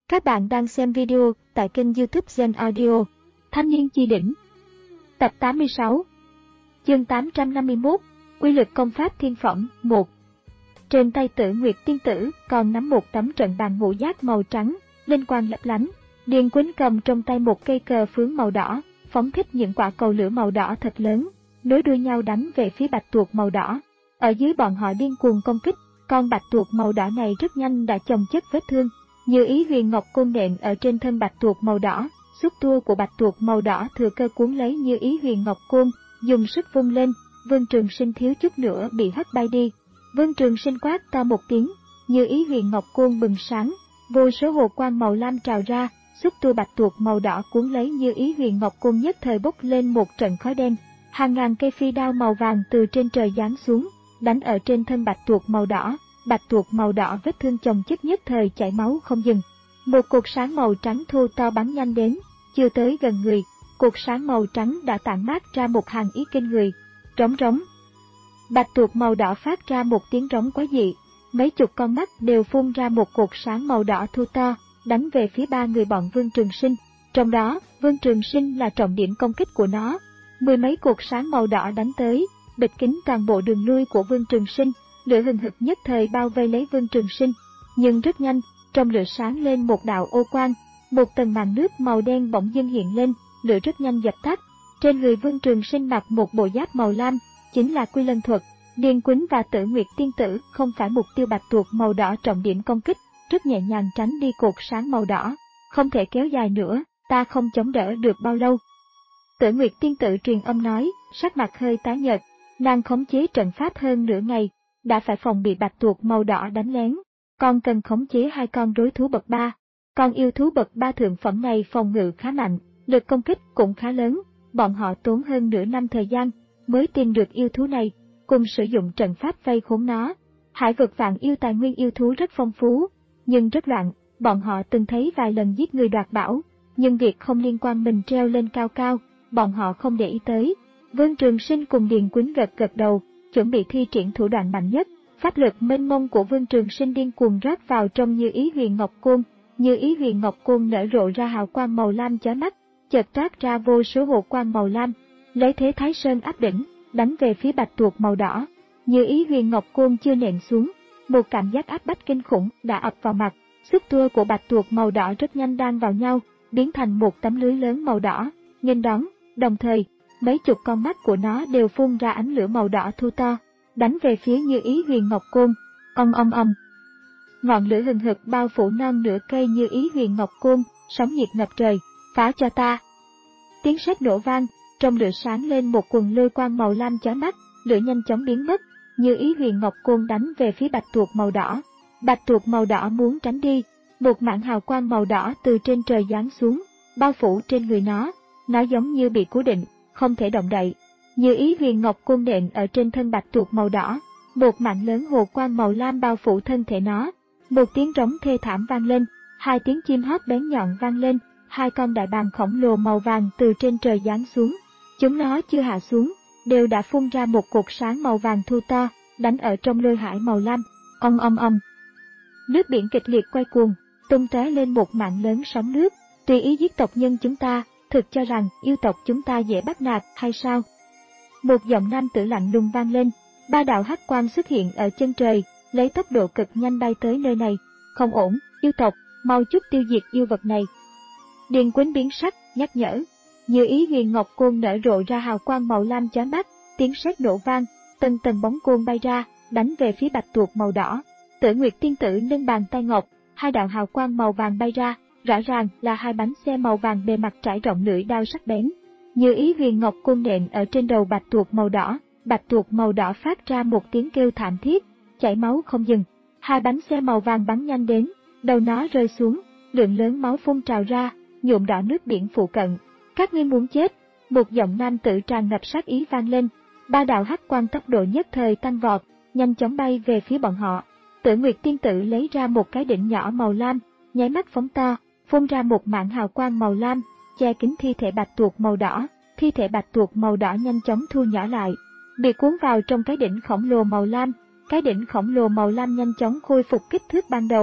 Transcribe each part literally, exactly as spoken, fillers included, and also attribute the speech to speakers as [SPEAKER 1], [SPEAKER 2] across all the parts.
[SPEAKER 1] Các bạn đang xem video tại kênh YouTube Gen Audio. Thanh niên chi đỉnh. Tập tám mươi sáu. Chương tám trăm năm mươi mốt. Quy lực công pháp thiên phẩm một. Trên tay Tử Nguyệt tiên tử còn nắm một tấm trận bàn ngũ giác màu trắng, linh quang lấp lánh. Điền Quýnh cầm trong tay một cây cờ phướng màu đỏ, phóng thích những quả cầu lửa màu đỏ thật lớn, nối đuôi nhau đánh về phía bạch tuộc màu đỏ. Ở dưới bọn họ điên cuồng công kích, con bạch tuộc màu đỏ này rất nhanh đã chồng chất vết thương. Như ý huyền ngọc côn nện ở trên thân bạch tuộc màu đỏ, xúc tua của bạch tuộc màu đỏ thừa cơ cuốn lấy Như ý huyền ngọc côn, dùng sức vung lên. Vương Trường Sinh thiếu chút nữa bị hất bay đi. Vương Trường Sinh quát to một tiếng, Như ý huyền ngọc côn bừng sáng, vô số hồ quang màu lam trào ra, xúc tua bạch tuộc màu đỏ cuốn lấy Như ý huyền ngọc côn nhất thời bốc lên một trận khói đen. Hàng ngàn cây phi đao màu vàng từ trên trời giáng xuống, đánh ở trên thân bạch tuộc màu đỏ. Bạch tuộc màu đỏ vết thương chồng chất nhất thời chảy máu không dừng. Một cột sáng màu trắng thô to bắn nhanh đến, chưa tới gần người, cột sáng màu trắng đã tản mát ra một hàng ý kinh người. Trống rống. Bạch tuộc màu đỏ phát ra một tiếng rống quái dị, mấy chục con mắt đều phun ra một cột sáng màu đỏ thô to, đánh về phía ba người bọn Vương Trường Sinh. Trong đó, Vương Trường Sinh là trọng điểm công kích của nó. Mười mấy cột sáng màu đỏ đánh tới, bịt kín toàn bộ đường lui của Vương Trường Sinh. Lửa hừng hực nhất thời bao vây lấy Vương Trường Sinh, nhưng rất nhanh, trong lửa sáng lên một đạo ô quang, một tầng màn nước màu đen bỗng dưng hiện lên, lửa rất nhanh dập tắt. Trên người Vương Trường Sinh mặc một bộ giáp màu lam, chính là Quy Lân thuật. Điền Quýnh và Tử Nguyệt tiên tử không phải mục tiêu bạch tuộc màu đỏ trọng điểm công kích, rất nhẹ nhàng tránh đi cột sáng màu đỏ. Không thể kéo dài nữa, ta không chống đỡ được bao lâu. Tử Nguyệt tiên tử truyền âm nói, sắc mặt hơi tái nhợt, nàng khống chế trận pháp hơn nửa ngày, đã phải phòng bị bạch tuộc màu đỏ đánh lén, còn cần khống chế hai con đối thú bậc ba. Con yêu thú bậc ba thượng phẩm này phòng ngự khá mạnh, lực công kích cũng khá lớn, bọn họ tốn hơn nửa năm thời gian mới tìm được yêu thú này, cùng sử dụng trận pháp vây khốn nó. Hải vực vạn yêu tài nguyên yêu thú rất phong phú, nhưng rất loạn, bọn họ từng thấy vài lần giết người đoạt bảo, nhưng việc không liên quan mình treo lên cao cao, bọn họ không để ý tới. Vương Trường Sinh cùng Điền Quýnh gật gật đầu, chuẩn bị thi triển thủ đoạn mạnh nhất. Pháp lực mênh mông của Vương Trường Sinh điên cuồng rót vào trong Như ý huyền ngọc côn. Như ý huyền ngọc côn nở rộ ra hào quang màu lam chói mắt, chợt toát ra vô số hồ quang màu lam, lấy thế Thái Sơn áp đỉnh, đánh về phía bạch tuộc màu đỏ. Như ý huyền ngọc côn chưa nện xuống, một cảm giác áp bách kinh khủng đã ập vào mặt, xúc tua của bạch tuộc màu đỏ rất nhanh đan vào nhau, biến thành một tấm lưới lớn màu đỏ, nghênh đón. Đồng thời, mấy chục con mắt của nó đều phun ra ánh lửa màu đỏ thu to, đánh về phía Như ý huyền ngọc côn. Ong ong ong. Ngọn lửa hừng hực bao phủ non nửa cây Như ý huyền ngọc côn, sóng nhiệt ngập trời. Phá cho ta. Tiếng sét nổ vang, trong lửa sáng lên một quần lôi quang màu lam chói mắt, lửa nhanh chóng biến mất. Như ý huyền ngọc côn đánh về phía bạch tuộc màu đỏ. Bạch tuộc màu đỏ muốn tránh đi, một mảng hào quang màu đỏ từ trên trời giáng xuống, bao phủ trên người nó. Nó giống như bị cố định, không thể động đậy. Như ý huyền ngọc côn nện ở trên thân bạch tuộc màu đỏ, một mảng lớn hồ quang màu lam bao phủ thân thể nó. Một tiếng trống thê thảm vang lên, hai tiếng chim hót bén nhọn vang lên, hai con đại bàng khổng lồ màu vàng từ trên trời giáng xuống. Chúng nó chưa hạ xuống, đều đã phun ra một cột sáng màu vàng thu to, đánh ở trong lôi hải màu lam. Ong ong ong. Nước biển kịch liệt quay cuồng, tung tóe lên một mảng lớn sóng nước. Tùy ý giết tộc nhân chúng ta, thực cho rằng yêu tộc chúng ta dễ bắt nạt hay sao? Một giọng nam tử lạnh lùng vang lên, ba đạo hắc quang xuất hiện ở chân trời, lấy tốc độ cực nhanh bay tới nơi này. Không ổn, yêu tộc, mau chút tiêu diệt yêu vật này. Điền Quýnh biến sắc, nhắc nhở. Như ý huyền ngọc côn nở rộ ra hào quang màu lam chói mắt, tiếng sét nổ vang, từng tầng bóng côn bay ra, đánh về phía bạch tuộc màu đỏ. Tử Nguyệt tiên tử nâng bàn tay ngọc, hai đạo hào quang màu vàng bay ra, rõ ràng là hai bánh xe màu vàng bề mặt trải rộng lưỡi đao sắc bén. Như ý huyền ngọc côn nện ở trên đầu bạch tuộc màu đỏ, bạch tuộc màu đỏ phát ra một tiếng kêu thảm thiết, chảy máu không dừng. Hai bánh xe màu vàng bắn nhanh đến, đầu nó rơi xuống, lượng lớn máu phun trào ra, nhuộm đỏ nước biển phụ cận. Các ngươi muốn chết? Một giọng nam tử tràn ngập sát ý vang lên. Ba đạo hắc quang tốc độ nhất thời tăng vọt, nhanh chóng bay về phía bọn họ. Tử Nguyệt tiên tử lấy ra một cái đỉnh nhỏ màu lam, nháy mắt phóng to, phun ra một mảng hào quang màu lam, che kín thi thể bạch tuộc màu đỏ. Thi thể bạch tuộc màu đỏ nhanh chóng thu nhỏ lại, bị cuốn vào trong cái đỉnh khổng lồ màu lam. Cái đỉnh khổng lồ màu lam nhanh chóng khôi phục kích thước ban đầu,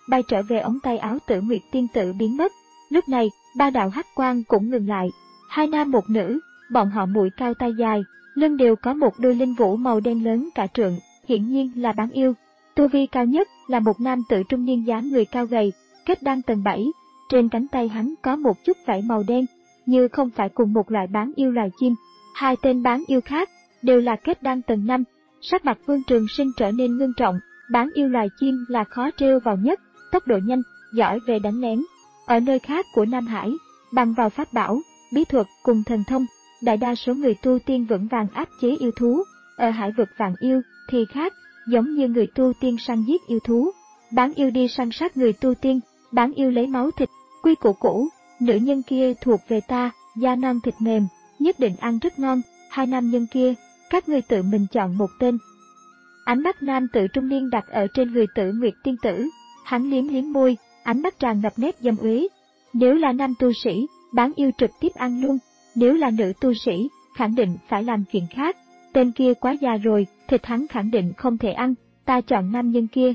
[SPEAKER 1] bay trở về ống tay áo Tử Nguyệt tiên tử biến mất. Lúc này, ba đạo hắc quang cũng ngừng lại. Hai nam một nữ, bọn họ mũi cao tay dài, lưng đều có một đôi linh vũ màu đen lớn cả trượng, hiển nhiên là bán yêu. Tu vi cao nhất là một nam tử trung niên dáng người cao gầy, kết đan tầng bảy, trên cánh tay hắn có một chút vảy màu đen, như không phải cùng một loại bán yêu loài chim. Hai tên bán yêu khác đều là kết đan tầng năm, sắc mặt Vương Trường Sinh trở nên ngưng trọng. Bán yêu loài chim là khó trêu vào nhất, tốc độ nhanh, giỏi về đánh lén. Ở nơi khác của Nam Hải, bằng vào pháp bảo, bí thuật cùng thần thông, đại đa số người tu tiên vững vàng áp chế yêu thú. Ở hải vực vạn yêu thì khác, giống như người tu tiên săn giết yêu thú. Bán yêu đi săn sát người tu tiên, bán yêu lấy máu thịt, quy củ cũ, nữ nhân kia thuộc về ta, da non thịt mềm, nhất định ăn rất ngon. Hai nam nhân kia, các ngươi tự mình chọn một tên. Ánh mắt nam tử trung niên đặt ở trên người Tử Nguyệt tiên tử, hắn liếm liếm môi, ánh mắt tràn ngập nét dâm uế. Nếu là nam tu sĩ, bán yêu trực tiếp ăn luôn, nếu là nữ tu sĩ, khẳng định phải làm chuyện khác. Tên kia quá già rồi, thịt hắn khẳng định không thể ăn, ta chọn nam nhân kia.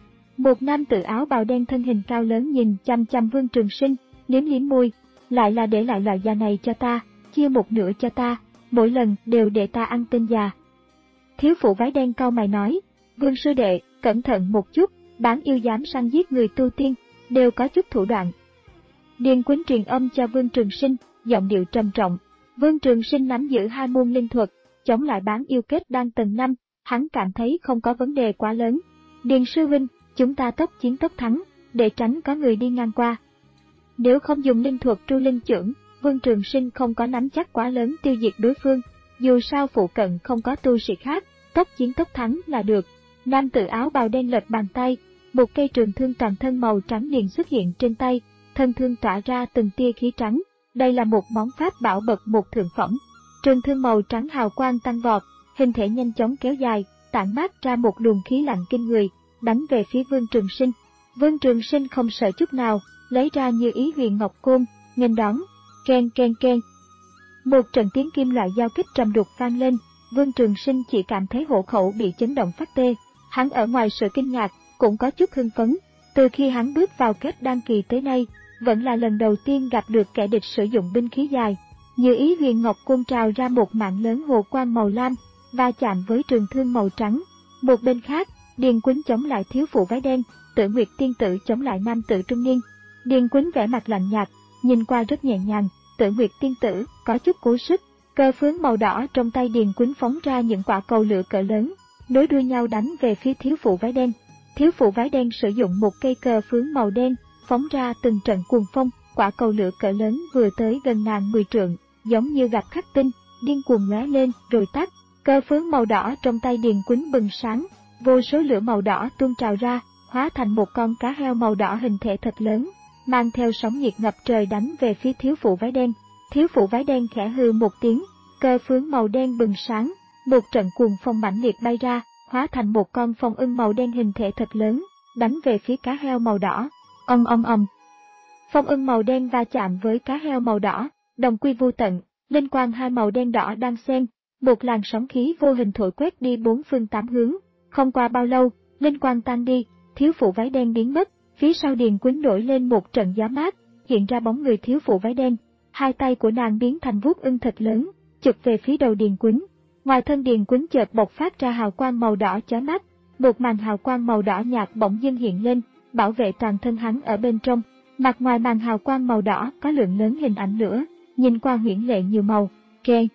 [SPEAKER 1] Một nam tử áo bào đen thân hình cao lớn nhìn chăm chăm Vương Trường Sinh, liếm liếm môi, lại là để lại loại da này cho ta, chia một nửa cho ta, mỗi lần đều để ta ăn tên già. Thiếu phụ váy đen cau mày nói, Vương sư đệ, cẩn thận một chút, bán yêu dám săn giết người tu tiên, đều có chút thủ đoạn. Điền Quýnh truyền âm cho Vương Trường Sinh, giọng điệu trầm trọng. Vương Trường Sinh nắm giữ hai môn linh thuật, chống lại bán yêu kết đan tầng năm, hắn cảm thấy không có vấn đề quá lớn. Điền sư huynh, chúng ta tốc chiến tốc thắng, để tránh có người đi ngang qua. Nếu không dùng linh thuật tru linh chưởng, Vương Trường Sinh không có nắm chắc quá lớn tiêu diệt đối phương. Dù sao phụ cận không có tu sĩ khác, tốc chiến tốc thắng là được. Nam tử áo bào đen lật bàn tay, một cây trường thương toàn thân màu trắng liền xuất hiện trên tay, thân thương tỏa ra từng tia khí trắng. Đây là một món pháp bảo bậc một thượng phẩm. Trường thương màu trắng hào quang tăng vọt, hình thể nhanh chóng kéo dài, tản mát ra một luồng khí lạnh kinh người, đánh về phía Vương Trường Sinh. Vương Trường Sinh không sợ chút nào, lấy ra Như Ý Huyền Ngọc Côn, nghênh đón. Ken ken ken. Một trận tiếng kim loại giao kích trầm đục vang lên, Vương Trường Sinh chỉ cảm thấy hộ khẩu bị chấn động phát tê. Hắn ở ngoài sự kinh ngạc, cũng có chút hưng phấn. Từ khi hắn bước vào kết đan kỳ tới nay, vẫn là lần đầu tiên gặp được kẻ địch sử dụng binh khí dài. Như Ý Huyền Ngọc Côn trào ra một mạng lớn hồ quang màu lam, va chạm với trường thương màu trắng. Một bên khác, Điền Quýnh chống lại thiếu phụ váy đen, Tử Nguyệt tiên tử chống lại nam tử trung niên. Điền Quýnh vẻ mặt lạnh nhạt, nhìn qua rất nhẹ nhàng. Tử Nguyệt tiên tử có chút cố sức, cơ phướng màu đỏ trong tay Điền Quýnh phóng ra những quả cầu lửa cỡ lớn, nối đuôi nhau đánh về phía thiếu phụ váy đen. Thiếu phụ váy đen sử dụng một cây cờ phướng màu đen, phóng ra từng trận cuồng phong, quả cầu lửa cỡ lớn vừa tới gần nàng mười trượng, giống như gặp khắc tinh, điên cuồng lóe lên rồi tắt. Cờ phướng màu đỏ trong tay Điền Quýnh bừng sáng, vô số lửa màu đỏ tuôn trào ra, hóa thành một con cá heo màu đỏ hình thể thật lớn, mang theo sóng nhiệt ngập trời đánh về phía thiếu phụ váy đen. Thiếu phụ váy đen khẽ hừ một tiếng, cờ phướng màu đen bừng sáng, một trận cuồng phong mãnh liệt bay ra, hóa thành một con phong ưng màu đen hình thể thật lớn, đánh về phía cá heo màu đỏ. Ong ong ong. Phong ưng màu đen va chạm với cá heo màu đỏ, đồng quy vô tận, linh quang hai màu đen đỏ đang xen, một làn sóng khí vô hình thổi quét đi bốn phương tám hướng. Không qua bao lâu, linh quang tan đi, thiếu phụ váy đen biến mất, phía sau Điền Quýnh nổi lên một trận gió mát, hiện ra bóng người thiếu phụ váy đen. Hai tay của nàng biến thành vuốt ưng thật lớn, chụp về phía đầu Điền Quýnh. Ngoài thân Điền Quýnh chợt bộc phát ra hào quang màu đỏ chói mắt, một màn hào quang màu đỏ nhạt bỗng dưng hiện lên, bảo vệ toàn thân hắn ở bên trong. Mặt ngoài màn hào quang màu đỏ có lượng lớn hình ảnh lửa, nhìn qua huyễn lệ nhiều màu. Kê.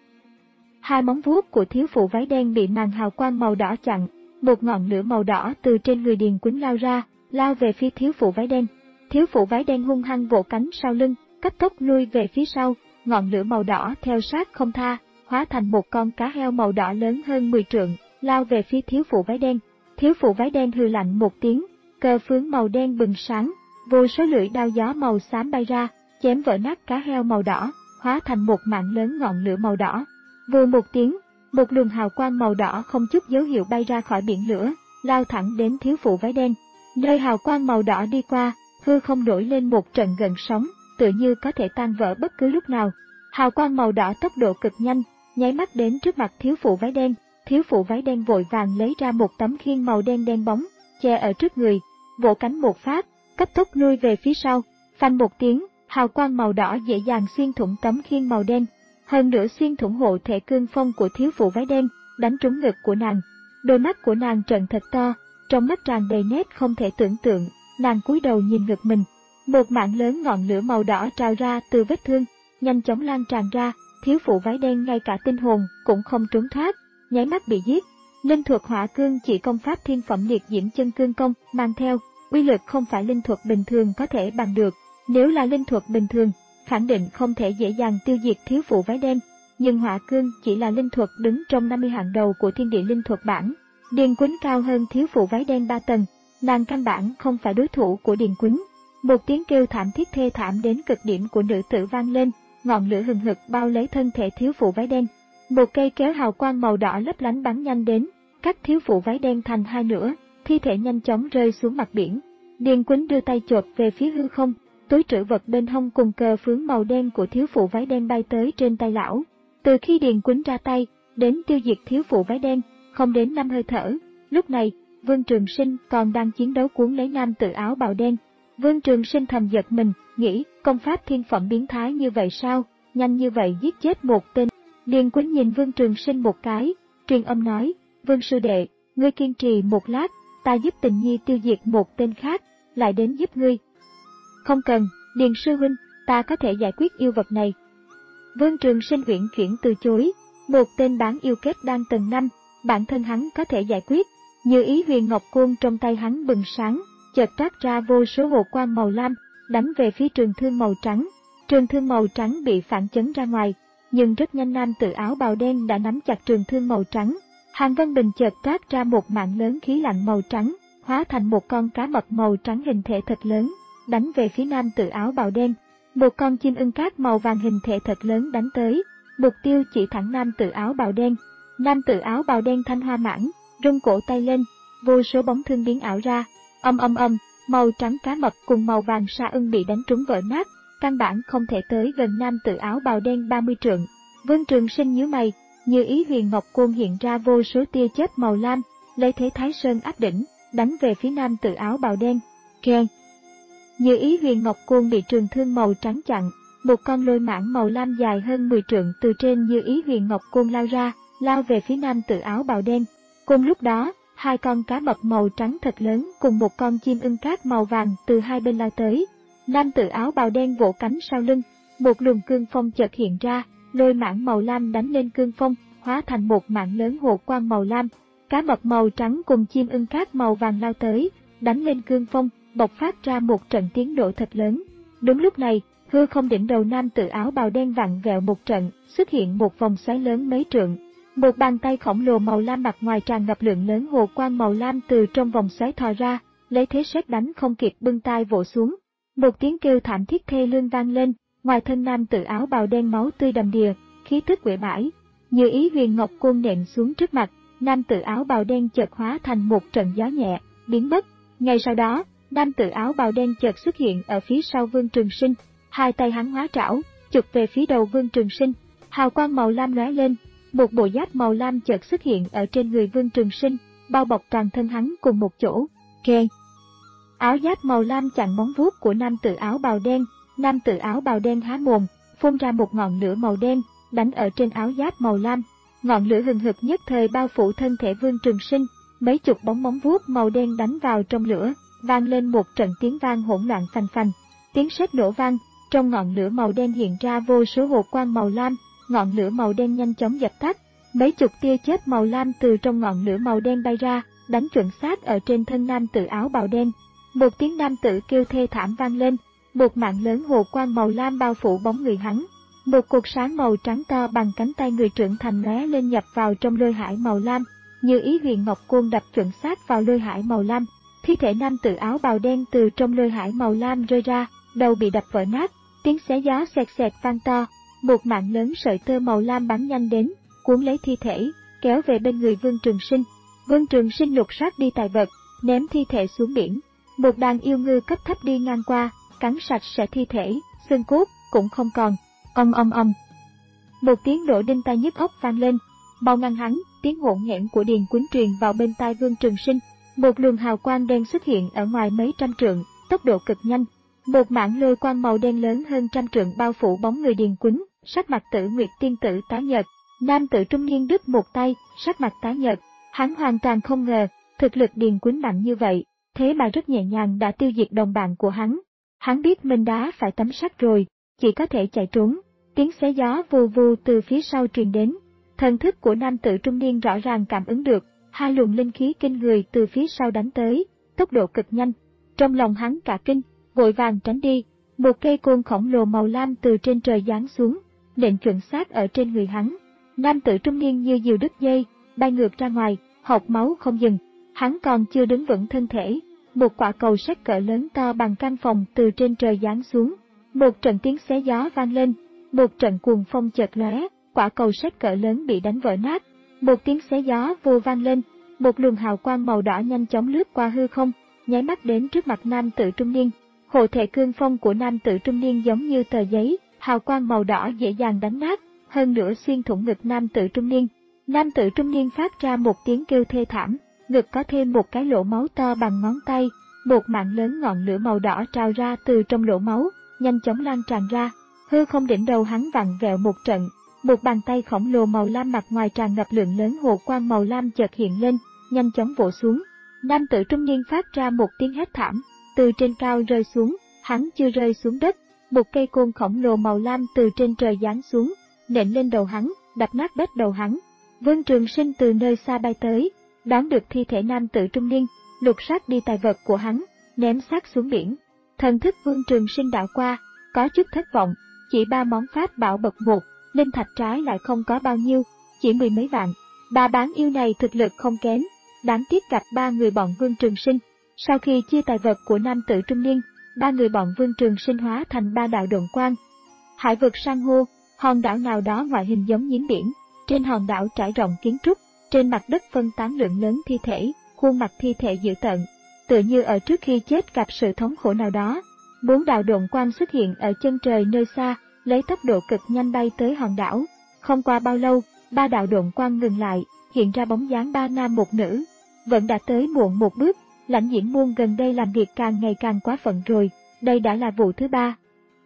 [SPEAKER 1] Hai móng vuốt của thiếu phụ váy đen bị màn hào quang màu đỏ chặn, một ngọn lửa màu đỏ từ trên người Điền Quýnh lao ra, lao về phía thiếu phụ váy đen. Thiếu phụ váy đen hung hăng vỗ cánh sau lưng, cấp tốc lui về phía sau, ngọn lửa màu đỏ theo sát không tha, hóa thành một con cá heo màu đỏ lớn hơn mười trượng, lao về phía thiếu phụ váy đen. Thiếu phụ váy đen hừ lạnh một tiếng, cờ phướng màu đen bừng sáng, vô số lưỡi đao gió màu xám bay ra, chém vỡ nát cá heo màu đỏ, hóa thành một mạng lớn ngọn lửa màu đỏ. Vù một tiếng, một luồng hào quang màu đỏ không chút dấu hiệu bay ra khỏi biển lửa, lao thẳng đến thiếu phụ váy đen. Nơi hào quang màu đỏ đi qua, hư không nổi lên một trận gợn sóng, tựa như có thể tan vỡ bất cứ lúc nào. Hào quang màu đỏ tốc độ cực nhanh, nháy mắt đến trước mặt thiếu phụ váy đen. Thiếu phụ váy đen vội vàng lấy ra một tấm khiên màu đen đen bóng, che ở trước người, vỗ cánh một phát, cấp tốc lui về phía sau. Phanh một tiếng, hào quang màu đỏ dễ dàng xuyên thủng tấm khiên màu đen, hơn nữa xuyên thủng hộ thể cương phong của thiếu phụ váy đen, đánh trúng ngực của nàng. Đôi mắt của nàng trợn thật to, trong mắt tràn đầy nét không thể tưởng tượng. Nàng cúi đầu nhìn ngực mình, một mảng lớn ngọn lửa màu đỏ trào ra từ vết thương, nhanh chóng lan tràn ra. Thiếu phụ váy đen ngay cả tinh hồn cũng không trốn thoát, nháy mắt bị giết. Linh thuật hỏa cương chỉ công pháp thiên phẩm liệt diễm chân cương công mang theo, uy lực không phải linh thuật bình thường có thể bằng được. Nếu là linh thuật bình thường, khẳng định không thể dễ dàng tiêu diệt thiếu phụ váy đen, nhưng hỏa cương chỉ là linh thuật đứng trong năm mươi hạng đầu của thiên địa linh thuật bảng. Điền Quýnh cao hơn thiếu phụ váy đen ba tầng, nàng căn bản không phải đối thủ của Điền Quýnh. Một tiếng kêu thảm thiết thê thảm đến cực điểm của nữ tử vang lên, ngọn lửa hừng hực bao lấy thân thể thiếu phụ váy đen. Một cây kéo hào quang màu đỏ lấp lánh bắn nhanh đến, cắt thiếu phụ váy đen thành hai nửa, thi thể nhanh chóng rơi xuống mặt biển. Điền Quýnh đưa tay chộp về phía hư không, túi trữ vật bên hông cùng cờ phướng màu đen của thiếu phụ váy đen bay tới trên tay lão. Từ khi Điền Quýnh ra tay, đến tiêu diệt thiếu phụ váy đen, không đến năm hơi thở. Lúc này, Vương Trường Sinh còn đang chiến đấu cuốn lấy nam tử áo bào đen. Vương Trường Sinh thầm giật mình, nghĩ, công pháp thiên phẩm biến thái như vậy sao, nhanh như vậy giết chết một tên. Điền Quýnh nhìn Vương Trường Sinh một cái, truyền âm nói, Vương sư đệ, ngươi kiên trì một lát, ta giúp Tình Nhi tiêu diệt một tên khác, lại đến giúp ngươi. Không cần, Điền sư huynh, ta có thể giải quyết yêu vật này. Vương Trường Sinh uyển chuyển từ chối, một tên bán yêu kết đang tầng năm, bản thân hắn có thể giải quyết. Như ý huyền ngọc côn trong tay hắn bừng sáng, chợt toát ra vô số hồ quang màu lam, đánh về phía trường thương màu trắng. Trường thương màu trắng bị phản chấn ra ngoài, nhưng rất nhanh nam tử áo bào đen đã nắm chặt trường thương màu trắng. Hàng Văn Bình chợt toát ra một mạng lớn khí lạnh màu trắng, hóa thành một con cá mập màu trắng hình thể thật lớn, đánh về phía nam tử áo bào đen. Một con chim ưng cát màu vàng hình thể thật lớn đánh tới, mục tiêu chỉ thẳng nam tử áo bào đen. Nam tử áo bào đen thanh hoa mãn, rung cổ tay lên, vô số bóng thương biến ảo ra, âm âm âm, màu trắng cá mập cùng màu vàng sa ưng bị đánh trúng vỡ nát, căn bản không thể tới gần nam tử áo bào đen ba mươi trượng. Vương Trường Sinh nhíu mày, như ý huyền ngọc côn hiện ra vô số tia chớp màu lam, lấy thế Thái Sơn áp đỉnh, đánh về phía nam tử áo bào đen. Keng! Như ý huyền ngọc côn bị trường thương màu trắng chặn, một con lôi mãng màu lam dài hơn mười trượng từ trên như ý huyền ngọc côn lao ra, lao về phía nam tử áo bào đen. Cùng lúc đó, hai con cá mập màu trắng thật lớn cùng một con chim ưng cát màu vàng từ hai bên lao tới. Nam tử áo bào đen vỗ cánh sau lưng, một luồng cương phong chợt hiện ra, lôi mãng màu lam đánh lên cương phong, hóa thành một mạng lớn hồ quang màu lam. Cá mập màu trắng cùng chim ưng cát màu vàng lao tới, đánh lên cương phong, bộc phát ra một trận tiếng nổ thật lớn. Đúng lúc này, hư không đỉnh đầu nam tử áo bào đen vặn vẹo một trận, xuất hiện một vòng xoáy lớn mấy trượng. Một bàn tay khổng lồ màu lam mặt ngoài tràn ngập lượng lớn hồ quang màu lam từ trong vòng xoáy thò ra, lấy thế sét đánh không kịp bưng tai vỗ xuống. Một tiếng kêu thảm thiết thê lương vang lên, ngoài thân nam tử áo bào đen máu tươi đầm đìa, khí tức uể bãi. Như ý huyền ngọc côn nện xuống trước mặt, nam tử áo bào đen chợt hóa thành một trận gió nhẹ, biến mất. Ngay sau đó, nam tử áo bào đen chợt xuất hiện ở phía sau Vương Trường Sinh, hai tay hắn hóa trảo, chụp về phía đầu Vương Trường Sinh. Hào quang màu lam lóe lên, một bộ giáp màu lam chợt xuất hiện ở trên người Vương Trường Sinh, bao bọc toàn thân hắn cùng một chỗ. Keng! Áo giáp màu lam chặn móng vuốt của nam tử áo bào đen, nam tử áo bào đen há mồm, phun ra một ngọn lửa màu đen, đánh ở trên áo giáp màu lam. Ngọn lửa hừng hực nhất thời bao phủ thân thể Vương Trường Sinh, mấy chục bóng móng vuốt màu đen đánh vào trong lửa, vang lên một trận tiếng vang hỗn loạn phành phành. Tiếng sét nổ vang, trong ngọn lửa màu đen hiện ra vô số hồ quang màu lam, ngọn lửa màu đen nhanh chóng dập tắt. Mấy chục tia chớp màu lam từ trong ngọn lửa màu đen bay ra, đánh chuẩn xác ở trên thân nam tử áo bào đen. Một tiếng nam tử kêu thê thảm vang lên, một mạng lớn hồ quang màu lam bao phủ bóng người hắn. Một cột sáng màu trắng to bằng cánh tay người trưởng thành lóe lên nhập vào trong lôi hải màu lam, như ý huyền ngọc côn đập chuẩn xác vào lôi hải màu lam. Thi thể nam tử áo bào đen từ trong lôi hải màu lam rơi ra, đầu bị đập vỡ nát, tiếng xé gió xẹt xẹt vang to. Một mạng lớn sợi tơ màu lam bắn nhanh đến, cuốn lấy thi thể, kéo về bên người Vương Trường Sinh. Vương Trường Sinh lục soát đi tài vật, ném thi thể xuống biển. Một đàn yêu ngư cấp thấp đi ngang qua, cắn sạch sẽ thi thể, xương cốt cũng không còn. Ong ong ong. Một tiếng nổ đinh tai nhức óc vang lên, mau ngăn hắn. Tiếng hỗn hển của Điền Quýnh truyền vào bên tai Vương Trường Sinh. Một luồng hào quang đen xuất hiện ở ngoài mấy trăm trượng, tốc độ cực nhanh. Một mảng lôi quang màu đen lớn hơn trăm trượng bao phủ bóng người Điền Quýnh, sắc mặt Tử Nguyệt tiên tử tái nhợt. Nam tử trung niên đứt một tay, sắc mặt tái nhợt. Hắn hoàn toàn không ngờ, thực lực Điền Quýnh mạnh như vậy, thế mà rất nhẹ nhàng đã tiêu diệt đồng bạn của hắn. Hắn biết mình đã phải tấm sắt rồi, chỉ có thể chạy trốn. Tiếng xé gió vù vù từ phía sau truyền đến. Thần thức của nam tử trung niên rõ ràng cảm ứng được, hai luồng linh khí kinh người từ phía sau đánh tới, tốc độ cực nhanh. Trong lòng hắn cả kinh, vội vàng tránh đi. Một cây côn khổng lồ màu lam từ trên trời giáng xuống, nện chuẩn xác ở trên người hắn. Nam tử trung niên như diều đứt dây, bay ngược ra ngoài, hộc máu không dừng. Hắn còn chưa đứng vững thân thể, một quả cầu sét cỡ lớn to bằng căn phòng từ trên trời giáng xuống. Một trận tiếng xé gió vang lên, một trận cuồng phong chợt lóe, quả cầu sét cỡ lớn bị đánh vỡ nát. Một tiếng xé gió vô vang lên, một luồng hào quang màu đỏ nhanh chóng lướt qua hư không, nháy mắt đến trước mặt nam tử trung niên. Hộ thể cương phong của nam tử trung niên giống như tờ giấy, hào quang màu đỏ dễ dàng đánh nát, hơn nữa xuyên thủng ngực nam tử trung niên. Nam tử trung niên phát ra một tiếng kêu thê thảm, ngực có thêm một cái lỗ máu to bằng ngón tay, một mảng lớn ngọn lửa màu đỏ trào ra từ trong lỗ máu, nhanh chóng lan tràn ra. Hư không đỉnh đầu hắn vặn vẹo một trận, một bàn tay khổng lồ màu lam mặt ngoài tràn ngập lượng lớn hồ quang màu lam chợt hiện lên, nhanh chóng vỗ xuống. Nam tử trung niên phát ra một tiếng hét thảm, từ trên cao rơi xuống. Hắn chưa rơi xuống đất, một cây côn khổng lồ màu lam từ trên trời giáng xuống, nện lên đầu hắn, đập nát bét đầu hắn. Vương Trường Sinh từ nơi xa bay tới, đón được thi thể nam tử trung niên, lục soát đi tài vật của hắn, ném xác xuống biển. Thần thức Vương Trường Sinh đảo qua, có chút thất vọng, chỉ ba món pháp bảo bậc một, linh thạch trái lại không có bao nhiêu, chỉ mười mấy vạn. Bà bán yêu này thực lực không kém, đáng tiếc gặp ba người bọn Vương Trường Sinh. Sau khi chia tài vật của nam tử trung niên, ba người bọn Vương Trường Sinh hóa thành ba đạo độn quang. Hải vực san hô, hòn đảo nào đó ngoại hình giống nhím biển, trên hòn đảo trải rộng kiến trúc, trên mặt đất phân tán lượng lớn thi thể, khuôn mặt thi thể dữ tợn, tựa như ở trước khi chết gặp sự thống khổ nào đó. Bốn đạo độn quang xuất hiện ở chân trời nơi xa, lấy tốc độ cực nhanh bay tới hòn đảo. Không qua bao lâu, ba đạo độn quang ngừng lại, hiện ra bóng dáng ba nam một nữ. Vẫn đã tới muộn một bước, Lãnh Diễm Muôn gần đây làm việc càng ngày càng quá phận rồi, đây đã là vụ thứ ba.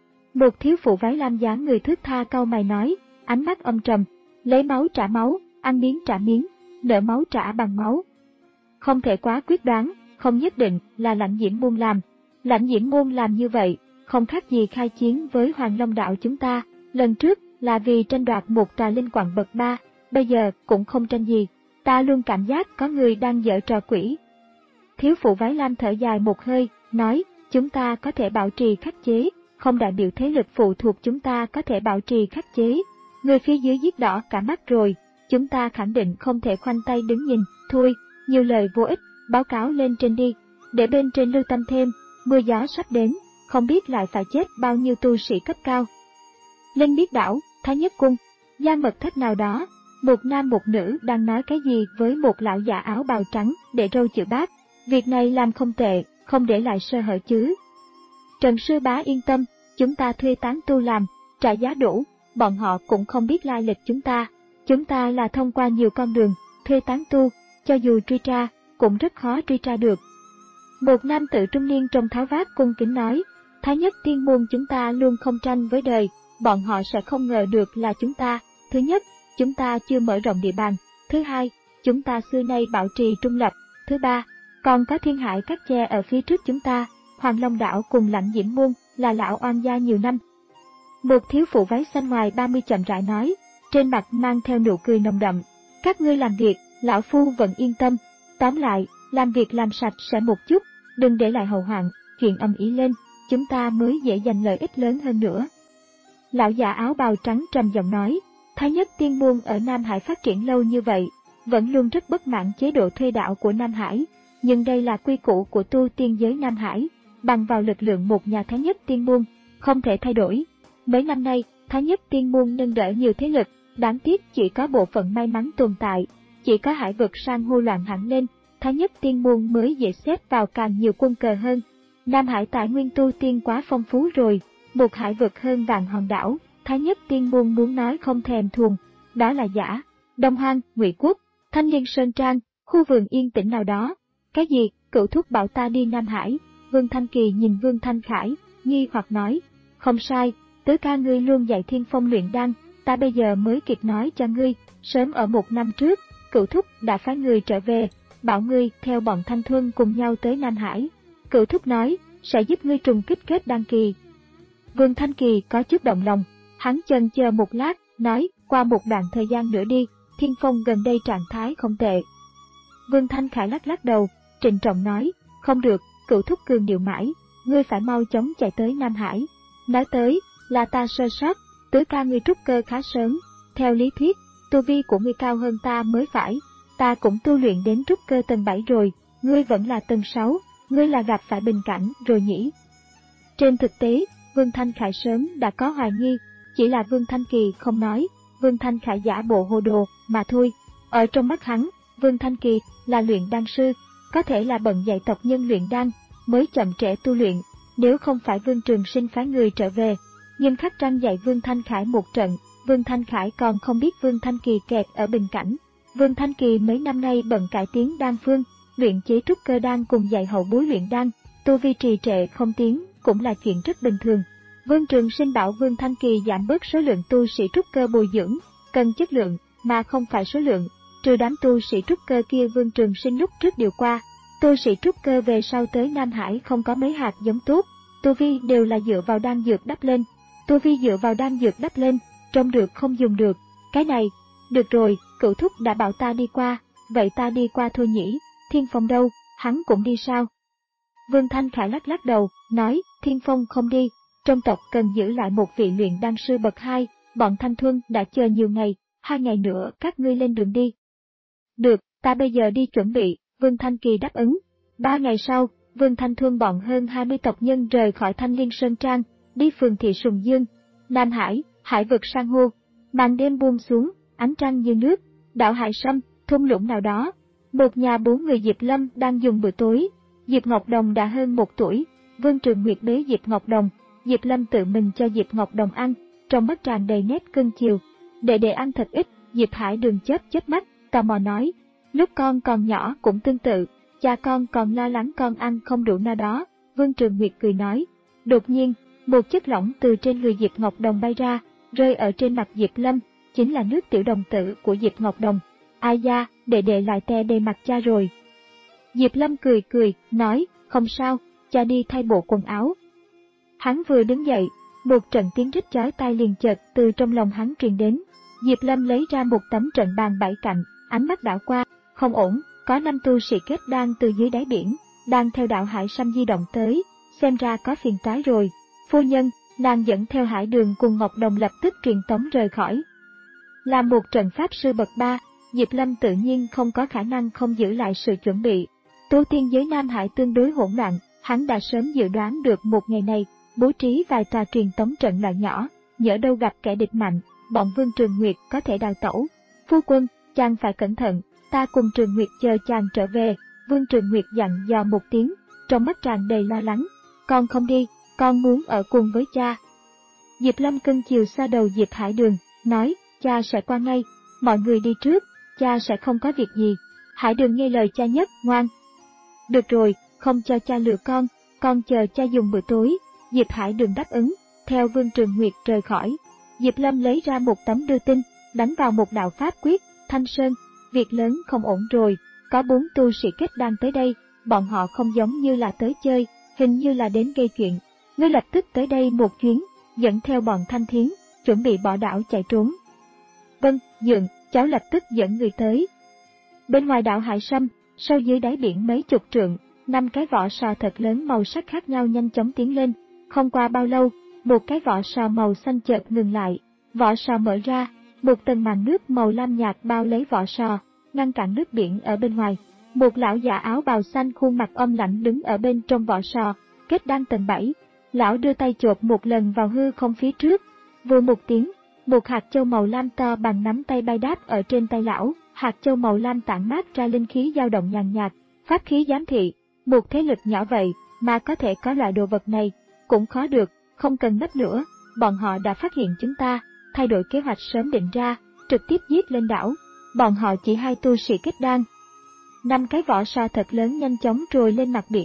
[SPEAKER 1] Một thiếu phụ váy lam dáng người thướt tha cau mày nói, ánh mắt âm trầm, lấy máu trả máu, ăn miếng trả miếng, nợ máu trả bằng máu. Không thể quá quyết đoán, không nhất định là Lãnh Diễm Muôn làm. Lãnh Diễm Muôn làm như vậy, không khác gì khai chiến với Hoàng Long Đạo chúng ta, lần trước là vì tranh đoạt một trà linh quặng bậc ba, bây giờ cũng không tranh gì, ta luôn cảm giác có người đang giở trò quỷ. Thiếu phụ váy lam thở dài một hơi, nói, chúng ta có thể bảo trì khắc chế, không đại biểu thế lực phụ thuộc chúng ta có thể bảo trì khắc chế. Người phía dưới giết đỏ cả mắt rồi, chúng ta khẳng định không thể khoanh tay đứng nhìn, thôi, nhiều lời vô ích, báo cáo lên trên đi, để bên trên lưu tâm thêm, mưa gió sắp đến, không biết lại phải chết bao nhiêu tu sĩ cấp cao. Linh biết đảo, Thái Nhất Cung, Giang Mật Thất nào đó, một nam một nữ đang nói cái gì với một lão già áo bào trắng để râu chữ bát. Việc này làm không tệ, không để lại sơ hở chứ. Trần sư bá yên tâm, chúng ta thuê tán tu làm, trả giá đủ, bọn họ cũng không biết lai lịch chúng ta. Chúng ta là thông qua nhiều con đường, thuê tán tu, cho dù truy tra, cũng rất khó truy tra được. Một nam tử trung niên trong tháo vát cung kính nói, Thái Nhất Tiên Môn chúng ta luôn không tranh với đời, bọn họ sẽ không ngờ được là chúng ta. Thứ nhất, chúng ta chưa mở rộng địa bàn. Thứ hai, chúng ta xưa nay bảo trì trung lập. Thứ ba, còn có Thiên Hải Các Che ở phía trước chúng ta, Hoàng Long Đảo cùng Lãnh Diễm Muôn là lão oan gia nhiều năm. Một thiếu phụ váy xanh ngoài ba mươi chậm rãi nói, trên mặt mang theo nụ cười nồng đậm, các ngươi làm việc, lão phu vẫn yên tâm. Tóm lại, làm việc làm sạch sẽ một chút, đừng để lại hậu hoạn, chuyện âm ý lên, chúng ta mới dễ giành lợi ích lớn hơn nữa. Lão già áo bào trắng trầm giọng nói, Thái Nhất Tiên Môn ở Nam Hải phát triển lâu như vậy, vẫn luôn rất bất mãn chế độ thuê đạo của Nam Hải, nhưng đây là quy củ của tu tiên giới Nam Hải, bằng vào lực lượng một nhà Thái Nhất Tiên Môn, không thể thay đổi. Mấy năm nay, Thái Nhất Tiên Môn nâng đỡ nhiều thế lực, đáng tiếc chỉ có bộ phận may mắn tồn tại, chỉ có hải vực san hô loạn hẳn lên, Thái Nhất Tiên Môn mới dễ xếp vào càng nhiều quân cờ hơn. Nam Hải tài nguyên tu tiên quá phong phú rồi, một hải vực hơn vạn hòn đảo, Thái Nhất Tiên Môn muốn nói không thèm thuồng, đó là giả. Đông Hoang, Ngụy Quốc, Thanh Liên Sơn Trang, khu vườn yên tĩnh nào đó. Cái gì, cựu thúc bảo ta đi Nam Hải, Vương Thanh Kỳ nhìn Vương Thanh Khải, nghi hoặc nói, không sai, tứ ca ngươi luôn dạy Thiên Phong luyện đan, ta bây giờ mới kịp nói cho ngươi, sớm ở một năm trước, Cửu Thúc đã phái người trở về, bảo ngươi theo bọn Thanh Thuân cùng nhau tới Nam Hải. Cửu Thúc nói, sẽ giúp ngươi trùng kích kết đan kỳ. Vương Thanh Kỳ có chút động lòng, hắn chần chờ một lát, nói, qua một đoạn thời gian nữa đi, Thiên Phong gần đây trạng thái không tệ. Vương Thanh Khải lắc lắc đầu, trịnh trọng nói, không được, Cửu Thúc cường điệu mãi, ngươi phải mau chóng chạy tới Nam Hải. Nói tới, là ta sơ sót, tứ ca ngươi trúc cơ khá sớm, theo lý thuyết, tu vi của ngươi cao hơn ta mới phải, ta cũng tu luyện đến trúc cơ tầng bảy rồi, ngươi vẫn là tầng sáu, ngươi là gặp phải bình cảnh rồi nhỉ. Trên thực tế, Vương Thanh Khải sớm đã có hoài nghi, chỉ là Vương Thanh Kỳ không nói, Vương Thanh Khải giả bộ hồ đồ mà thôi. Ở trong mắt hắn, Vương Thanh Kỳ là luyện đan sư, có thể là bận dạy tộc nhân luyện đan, mới chậm trễ tu luyện, nếu không phải Vương Trường Sinh phái người trở về, nghiêm khắc răn dạy Vương Thanh Khải một trận, Vương Thanh Khải còn không biết Vương Thanh Kỳ kẹt ở bình cảnh. Vương Thanh Kỳ mấy năm nay bận cải tiến đan phương, luyện chế trúc cơ đan cùng dạy hậu bối luyện đan, tu vi trì trệ không tiến cũng là chuyện rất bình thường. Vương Trường Sinh bảo Vương Thanh Kỳ giảm bớt số lượng tu sĩ trúc cơ bồi dưỡng, cần chất lượng mà không phải số lượng. Trừ đám tu sĩ trúc cơ kia Vương Trường Sinh lúc trước điều qua, tu sĩ trúc cơ về sau tới Nam Hải không có mấy hạt giống tốt, tu vi đều là dựa vào đan dược đắp lên. Tu vi dựa vào đan dược đắp lên, trông được không dùng được, cái này, được rồi, Cửu Thúc đã bảo ta đi qua, vậy ta đi qua thôi nhỉ, Thiên Phong đâu, hắn cũng đi sao? Vương Thanh Khải lắc lắc đầu, nói, Thiên Phong không đi, trong tộc cần giữ lại một vị luyện đan sư bậc hai, bọn Thanh Thuân đã chờ nhiều ngày, hai ngày nữa các ngươi lên đường đi. Được, ta bây giờ đi chuẩn bị, Vương Thanh Kỳ đáp ứng. Ba ngày sau, Vương Thanh Thuân bọn hơn hai mươi tộc nhân rời khỏi Thanh Liên Sơn Trang, đi phường thị Sùng Dương, Nam Hải, hải vực san hô. Màn đêm buông xuống, ánh trăng như nước, đảo Hải Sâm, thung lũng nào đó. Một nhà bốn người Diệp Lâm đang dùng bữa tối. Diệp Ngọc Đồng đã hơn một tuổi, Vương Trường Nguyệt bế Diệp Ngọc Đồng, Diệp Lâm tự mình cho Diệp Ngọc Đồng ăn, trong mắt tràn đầy nét cưng chiều. Để để ăn thật ít, Diệp Hải Đường chớp chớp mắt, tò mò nói, lúc con còn nhỏ cũng tương tự, cha con còn lo lắng con ăn không đủ no đó. Vương Trường Nguyệt cười nói. Đột nhiên, một chất lỏng từ trên người Diệp Ngọc Đồng bay ra, rơi ở trên mặt Diệp Lâm, chính là nước tiểu đồng tử của Diệp Ngọc Đồng. Ai da, đệ đệ lại te đầy mặt cha rồi. Diệp Lâm cười cười, nói, không sao, cha đi thay bộ quần áo. Hắn vừa đứng dậy, một trận tiếng rít chói tai liền chợt từ trong lòng hắn truyền đến. Diệp Lâm lấy ra một tấm trận bàn bảy cạnh, ánh mắt đảo qua, không ổn, có năm tu sĩ kết đan từ dưới đáy biển, đang theo đạo Hải Sâm di động tới, xem ra có phiền toái rồi. Phu nhân, nàng dẫn theo Hải Đường cùng Ngọc Đồng lập tức truyền tống rời khỏi. Là một trận pháp sư bậc ba, Diệp Lâm tự nhiên không có khả năng không giữ lại sự chuẩn bị. Tu tiên giới Nam Hải tương đối hỗn loạn, hắn đã sớm dự đoán được một ngày này, bố trí vài tòa truyền tống trận loại nhỏ, nhỡ đâu gặp kẻ địch mạnh, bọn Vương Trường Nguyệt có thể đào tẩu. Phu quân, chàng phải cẩn thận, ta cùng Trường Nguyệt chờ chàng trở về. Vương Trường Nguyệt dặn dò một tiếng, trong mắt tràn đầy lo lắng. Con không đi, con muốn ở cùng với cha. Diệp Lâm cưng chiều xoa đầu Diệp Hải Đường, nói, cha sẽ qua ngay, mọi người đi trước, cha sẽ không có việc gì. Hải Đường nghe lời cha nhất, ngoan. Được rồi, không cho cha lừa con, con chờ cha dùng bữa tối. Diệp Hải Đường đáp ứng, theo Vương Trường Nguyệt rời khỏi. Diệp Lâm lấy ra một tấm đưa tin, đánh vào một đạo pháp quyết, Thanh Sơn, việc lớn không ổn rồi, có bốn tu sĩ kết đan tới đây, bọn họ không giống như là tới chơi, hình như là đến gây chuyện. Ngươi lập tức tới đây một chuyến, dẫn theo bọn Thanh Thiến, chuẩn bị bỏ đảo chạy trốn. Vâng, Dượng, cháu lập tức dẫn người tới. Bên ngoài đảo Hải Sâm, sâu dưới đáy biển mấy chục trượng, năm cái vỏ sò thật lớn màu sắc khác nhau nhanh chóng tiến lên. Không qua bao lâu, một cái vỏ sò màu xanh chợt ngừng lại, vỏ sò mở ra, một tầng màn nước màu lam nhạt bao lấy vỏ sò, ngăn cản nước biển ở bên ngoài. Một lão già áo bào xanh khuôn mặt âm lãnh đứng ở bên trong vỏ sò, kết đan tầng bảy. Lão đưa tay chộp một lần vào hư không phía trước, vù một tiếng, một hạt châu màu lam to bằng nắm tay bay đáp ở trên tay lão. Hạt châu màu lam tản mát ra linh khí dao động nhàn nhạt, pháp khí giám thị. Một thế lực nhỏ vậy mà có thể có loại đồ vật này, cũng khó được, không cần nấp nữa, bọn họ đã phát hiện chúng ta, thay đổi kế hoạch sớm định ra, trực tiếp giết lên đảo. Bọn họ chỉ hai tu sĩ kết đan. Năm cái vỏ sò thật lớn nhanh chóng trồi lên mặt biển,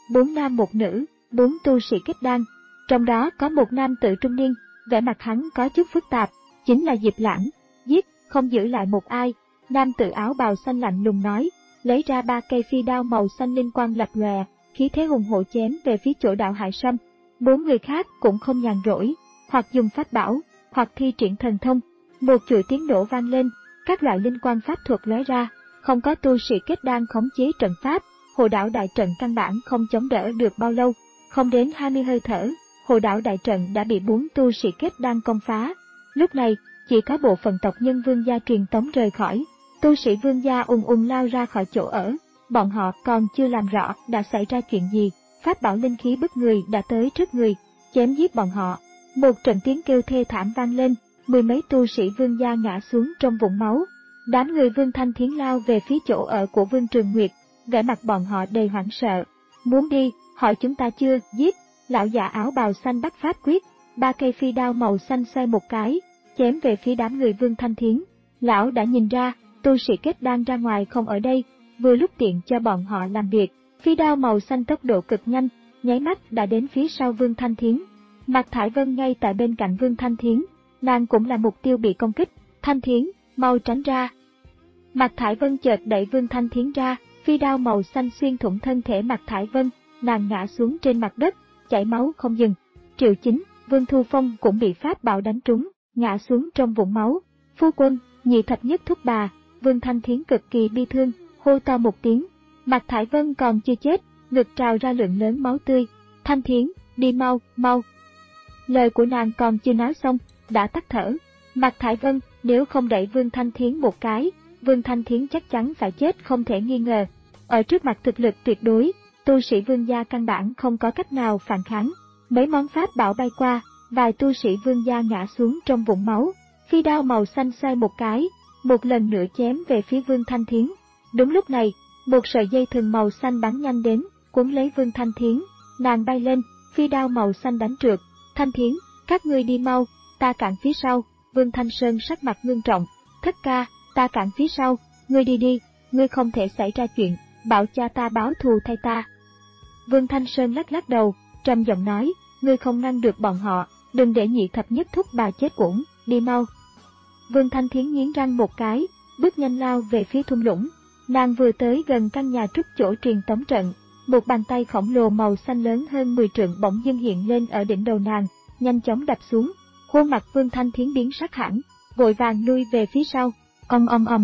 [SPEAKER 1] bốn nam một nữ, bốn tu sĩ kết đan. Trong đó có một nam tử trung niên, vẻ mặt hắn có chút phức tạp, chính là Diệp Lãng. Giết, không giữ lại một ai. Nam tử áo bào xanh lạnh lùng nói, lấy ra ba cây phi đao màu xanh linh quang lập lòe, khí thế hùng hổ chém về phía chỗ đạo Hải Sâm. Bốn người khác cũng không nhàn rỗi, hoặc dùng pháp bảo, hoặc thi triển thần thông. Một chuỗi tiếng nổ vang lên, các loại linh quang pháp thuật lóe ra, không có tu sĩ kết đan khống chế trận pháp, Hồ Đảo đại trận căn bản không chống đỡ được bao lâu, không đến hai mươi hơi thở, Hồ Đảo đại trận đã bị bốn tu sĩ kết đan công phá. Lúc này, chỉ có bộ phận tộc nhân Vương gia truyền tống rời khỏi, tu sĩ Vương gia ùng ùng lao ra khỏi chỗ ở, bọn họ còn chưa làm rõ đã xảy ra chuyện gì, pháp bảo linh khí bức người đã tới trước người, chém giết bọn họ. Một trận tiếng kêu thê thảm vang lên, mười mấy tu sĩ Vương gia ngã xuống trong vũng máu. Đám người Vương Thanh Thiến lao về phía chỗ ở của Vương Trường Nguyệt, vẻ mặt bọn họ đầy hoảng sợ. Muốn đi, hỏi chúng ta chưa, giết. Lão già áo bào xanh bắt pháp quyết, ba cây phi đao màu xanh xoay một cái, chém về phía đám người Vương Thanh Thiến. Lão đã nhìn ra, tu sĩ kết đan ra ngoài không ở đây, vừa lúc tiện cho bọn họ làm việc. Phi đao màu xanh tốc độ cực nhanh, nháy mắt đã đến phía sau Vương Thanh Thiến. Mạc Thải Vân ngay tại bên cạnh Vương Thanh Thiến, nàng cũng là mục tiêu bị công kích. Thanh Thiến, mau tránh ra. Mạc Thải Vân chợt đẩy Vương Thanh Thiến ra, phi đao màu xanh xuyên thủng thân thể Mạc Thải Vân, nàng ngã xuống trên mặt đất, chảy máu không dừng. Triệu Chính, Vương Thu Phong cũng bị pháp bảo đánh trúng, ngã xuống trong vũng máu. Phu quân, nhị thập nhất thúc bà. Vương Thanh Thiến cực kỳ bi thương, hô to một tiếng. Mạc Thải Vân còn chưa chết, ngực trào ra lượng lớn máu tươi. Thanh Thiến, đi mau, mau. Lời của nàng còn chưa nói xong, đã tắt thở. Mạc Thải Vân, nếu không đẩy Vương Thanh Thiến một cái, Vương Thanh Thiến chắc chắn phải chết không thể nghi ngờ. Ở trước mặt thực lực tuyệt đối, tu sĩ Vương gia căn bản không có cách nào phản kháng. Mấy món pháp bảo bay qua, vài tu sĩ Vương gia ngã xuống trong vũng máu. Phi đao màu xanh xoay một cái, một lần nữa chém về phía Vương Thanh Thiến. Đúng lúc này, một sợi dây thừng màu xanh bắn nhanh đến, cuốn lấy Vương Thanh Thiến. Nàng bay lên, phi đao màu xanh đánh trượt. Thanh Thiến, các ngươi đi mau, ta cản phía sau. Vương Thanh Sơn sắc mặt ngưng trọng. Thất ca, ta cản phía sau, ngươi đi đi, ngươi không thể xảy ra chuyện, bảo cha ta báo thù thay ta. Vương Thanh Sơn lắc lắc đầu, trầm giọng nói, ngươi không ngăn được bọn họ, đừng để nhị thập nhất thúc bà chết uổng, đi mau. Vương Thanh Thiến nghiến răng một cái, bước nhanh lao về phía thung lũng. Nàng vừa tới gần căn nhà trúc chỗ truyền tống trận, một bàn tay khổng lồ màu xanh lớn hơn mười trượng bỗng dưng hiện lên ở đỉnh đầu nàng, nhanh chóng đập xuống. Khuôn mặt Vương Thanh Thiến biến sắc hẳn, vội vàng lui về phía sau. Ầm ầm ầm.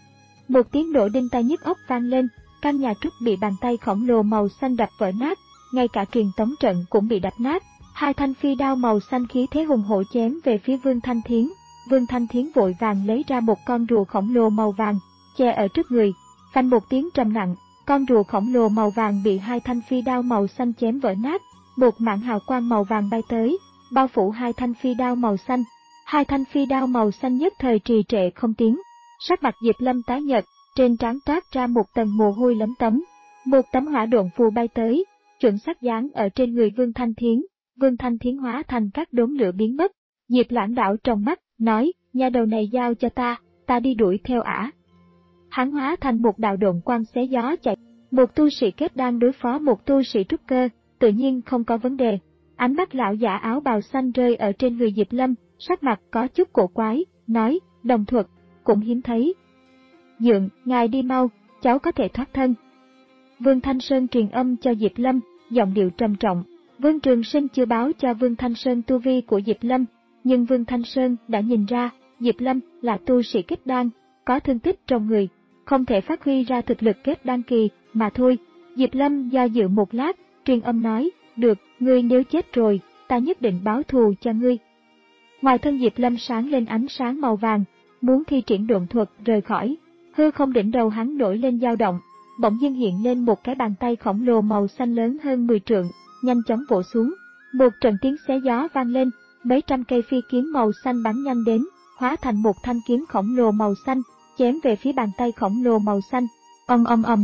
[SPEAKER 1] Một tiếng nổ đinh tai nhức óc vang lên, căn nhà trúc bị bàn tay khổng lồ màu xanh đập vỡ nát, ngay cả truyền tống trận cũng bị đập nát. Hai thanh phi đao màu xanh khí thế hùng hổ chém về phía Vương Thanh Thiến. Vương Thanh Thiến vội vàng lấy ra một con rùa khổng lồ màu vàng, che ở trước người. Phanh một tiếng trầm nặng, con rùa khổng lồ màu vàng bị hai thanh phi đao màu xanh chém vỡ nát. Một mảng hào quang màu vàng bay tới, bao phủ hai thanh phi đao màu xanh. Hai thanh phi đao màu xanh nhất thời trì trệ không tiến. Sắc mặt Diệp Lâm tái nhợt, trên trán toát ra một tầng mồ hôi lấm tấm. Một tấm hỏa độn phù bay tới, chuẩn xác dán ở trên người Vương Thanh Thiến. Vương Thanh Thiến hóa thành các đốm lửa biến mất. Diệp Lãng đảo trong mắt, nói, nhà đầu này giao cho ta, ta đi đuổi theo ả. Hắn hóa thành một đạo độn quang xé gió chạy. Một tu sĩ kết đan đối phó một tu sĩ trúc cơ, tự nhiên không có vấn đề. Ánh mắt lão giả áo bào xanh rơi ở trên người Diệp Lâm, sắc mặt có chút cổ quái, nói, đồng thuật, cũng hiếm thấy. Dượng, ngài đi mau, cháu có thể thoát thân. Vương Thanh Sơn truyền âm cho Diệp Lâm, giọng điệu trầm trọng. Vương Trường Sinh chưa báo cho Vương Thanh Sơn tu vi của Diệp Lâm, nhưng Vương Thanh Sơn đã nhìn ra, Diệp Lâm là tu sĩ kết đan, có thương tích trong người, không thể phát huy ra thực lực kết đan kỳ, mà thôi. Diệp Lâm do dự một lát, truyền âm nói, được, ngươi nếu chết rồi, ta nhất định báo thù cho ngươi. Ngoài thân Diệp Lâm sáng lên ánh sáng màu vàng, muốn thi triển độn thuật rời khỏi. Hư không đỉnh đầu hắn nổi lên dao động, bỗng dưng hiện lên một cái bàn tay khổng lồ màu xanh lớn hơn mười trượng, nhanh chóng vỗ xuống. Một trận tiếng xé gió vang lên, mấy trăm cây phi kiếm màu xanh bắn nhanh đến, hóa thành một thanh kiếm khổng lồ màu xanh, chém về phía bàn tay khổng lồ màu xanh. Ầm ầm ầm.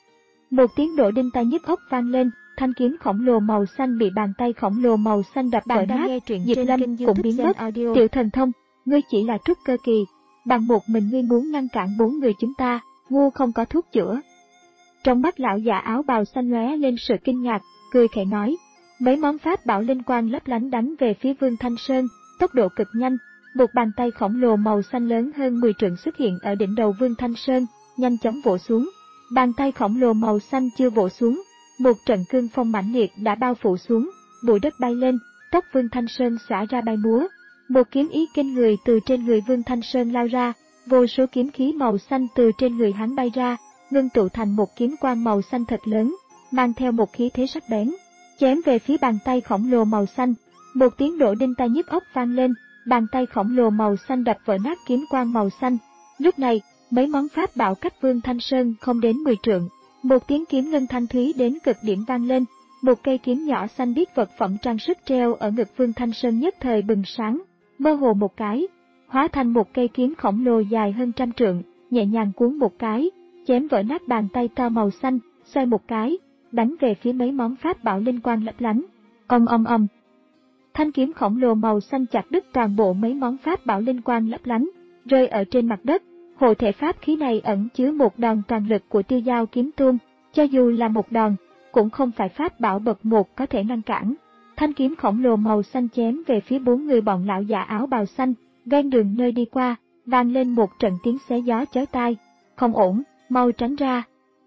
[SPEAKER 1] Một tiếng nổ đinh tai nhức óc vang lên, thanh kiếm khổng lồ màu xanh bị bàn tay khổng lồ màu xanh đập vỡ nát. Diệp Lâm cũng biến mất. Tiểu thần thông, ngươi chỉ là trúc cơ kỳ, bằng một mình ngươi muốn ngăn cản bốn người chúng ta, ngu không có thuốc chữa. Trong mắt lão già áo bào xanh lóe lên sự kinh ngạc, cười khẽ nói. Mấy món pháp bảo linh quang lấp lánh đánh về phía Vương Thanh Sơn, tốc độ cực nhanh. Một bàn tay khổng lồ màu xanh lớn hơn mười trượng xuất hiện ở đỉnh đầu Vương Thanh Sơn, nhanh chóng vỗ xuống. Bàn tay khổng lồ màu xanh chưa vỗ xuống, một trận cương phong mãnh liệt đã bao phủ xuống, bụi đất bay lên, tóc Vương Thanh Sơn xõa ra bay múa. Một kiếm ý kinh người từ trên người Vương Thanh Sơn lao ra, vô số kiếm khí màu xanh từ trên người hắn bay ra, ngưng tụ thành một kiếm quang màu xanh thật lớn, mang theo một khí thế sắc bén, chém về phía bàn tay khổng lồ màu xanh. Một tiếng nổ đinh tai nhức óc vang lên, bàn tay khổng lồ màu xanh đập vỡ nát kiếm quang màu xanh. Lúc này, mấy món pháp bảo cách Vương Thanh Sơn không đến mười trượng, một tiếng kiếm ngân thanh thúy đến cực điểm vang lên, một cây kiếm nhỏ xanh biếc vật phẩm trang sức treo ở ngực Vương Thanh Sơn nhất thời bừng sáng, mơ hồ một cái, hóa thành một cây kiếm khổng lồ dài hơn trăm trượng, nhẹ nhàng cuốn một cái, chém vỡ nát bàn tay to màu xanh, xoay một cái, đánh về phía mấy món pháp bảo linh quang lấp lánh. Ầm ầm ầm. Thanh kiếm khổng lồ màu xanh chặt đứt toàn bộ mấy món pháp bảo linh quang lấp lánh, rơi ở trên mặt đất. Hộ thể pháp khí này ẩn chứa một đòn toàn lực của Tiêu Dao kiếm tôn, cho dù là một đòn, cũng không phải pháp bảo bậc một có thể ngăn cản. Thanh kiếm khổng lồ màu xanh chém về phía bốn người bọn lão già áo bào xanh, ven đường nơi đi qua, vang lên một trận tiếng xé gió chói tai. Không ổn, mau tránh ra.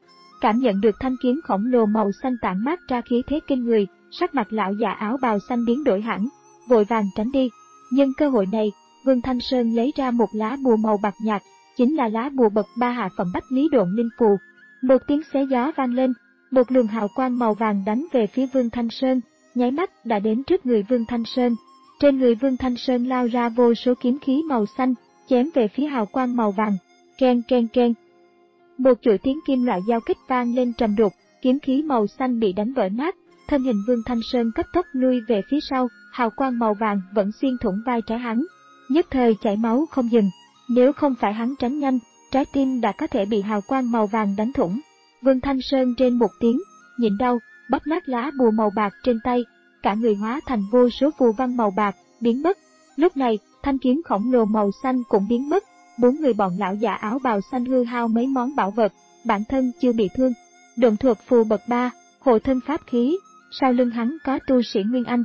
[SPEAKER 1] Cảm nhận được thanh kiếm khổng lồ màu xanh tản mát ra khí thế kinh người, sắc mặt lão già áo bào xanh biến đổi hẳn, vội vàng tránh đi. Nhưng cơ hội này, Vương Thanh Sơn lấy ra một lá bùa màu bạc nhạt, chính là lá bùa bậc ba hạ phẩm Bách Lý Độn Linh Phù. Một tiếng xé gió vang lên, một luồng hào quang màu vàng đánh về phía Vương Thanh Sơn, nháy mắt đã đến trước người Vương Thanh Sơn. Trên người Vương Thanh Sơn lao ra vô số kiếm khí màu xanh, chém về phía hào quang màu vàng. Keng keng keng. Một chuỗi tiếng kim loại giao kích vang lên trầm đục, kiếm khí màu xanh bị đánh vỡ nát, thân hình Vương Thanh Sơn cấp tốc lui về phía sau, hào quang màu vàng vẫn xuyên thủng vai trái hắn, nhất thời chảy máu không dừng. Nếu không phải hắn tránh nhanh, trái tim đã có thể bị hào quang màu vàng đánh thủng. Vương Thanh Sơn trên một tiếng, nhịn đau, bóp nát lá bùa màu bạc trên tay, cả người hóa thành vô số phù văn màu bạc, biến mất. Lúc này, thanh kiếm khổng lồ màu xanh cũng biến mất, bốn người bọn lão già áo bào xanh hư hao mấy món bảo vật, bản thân chưa bị thương. Độn thuật phù bậc ba, hộ thân pháp khí, sau lưng hắn có tu sĩ Nguyên Anh.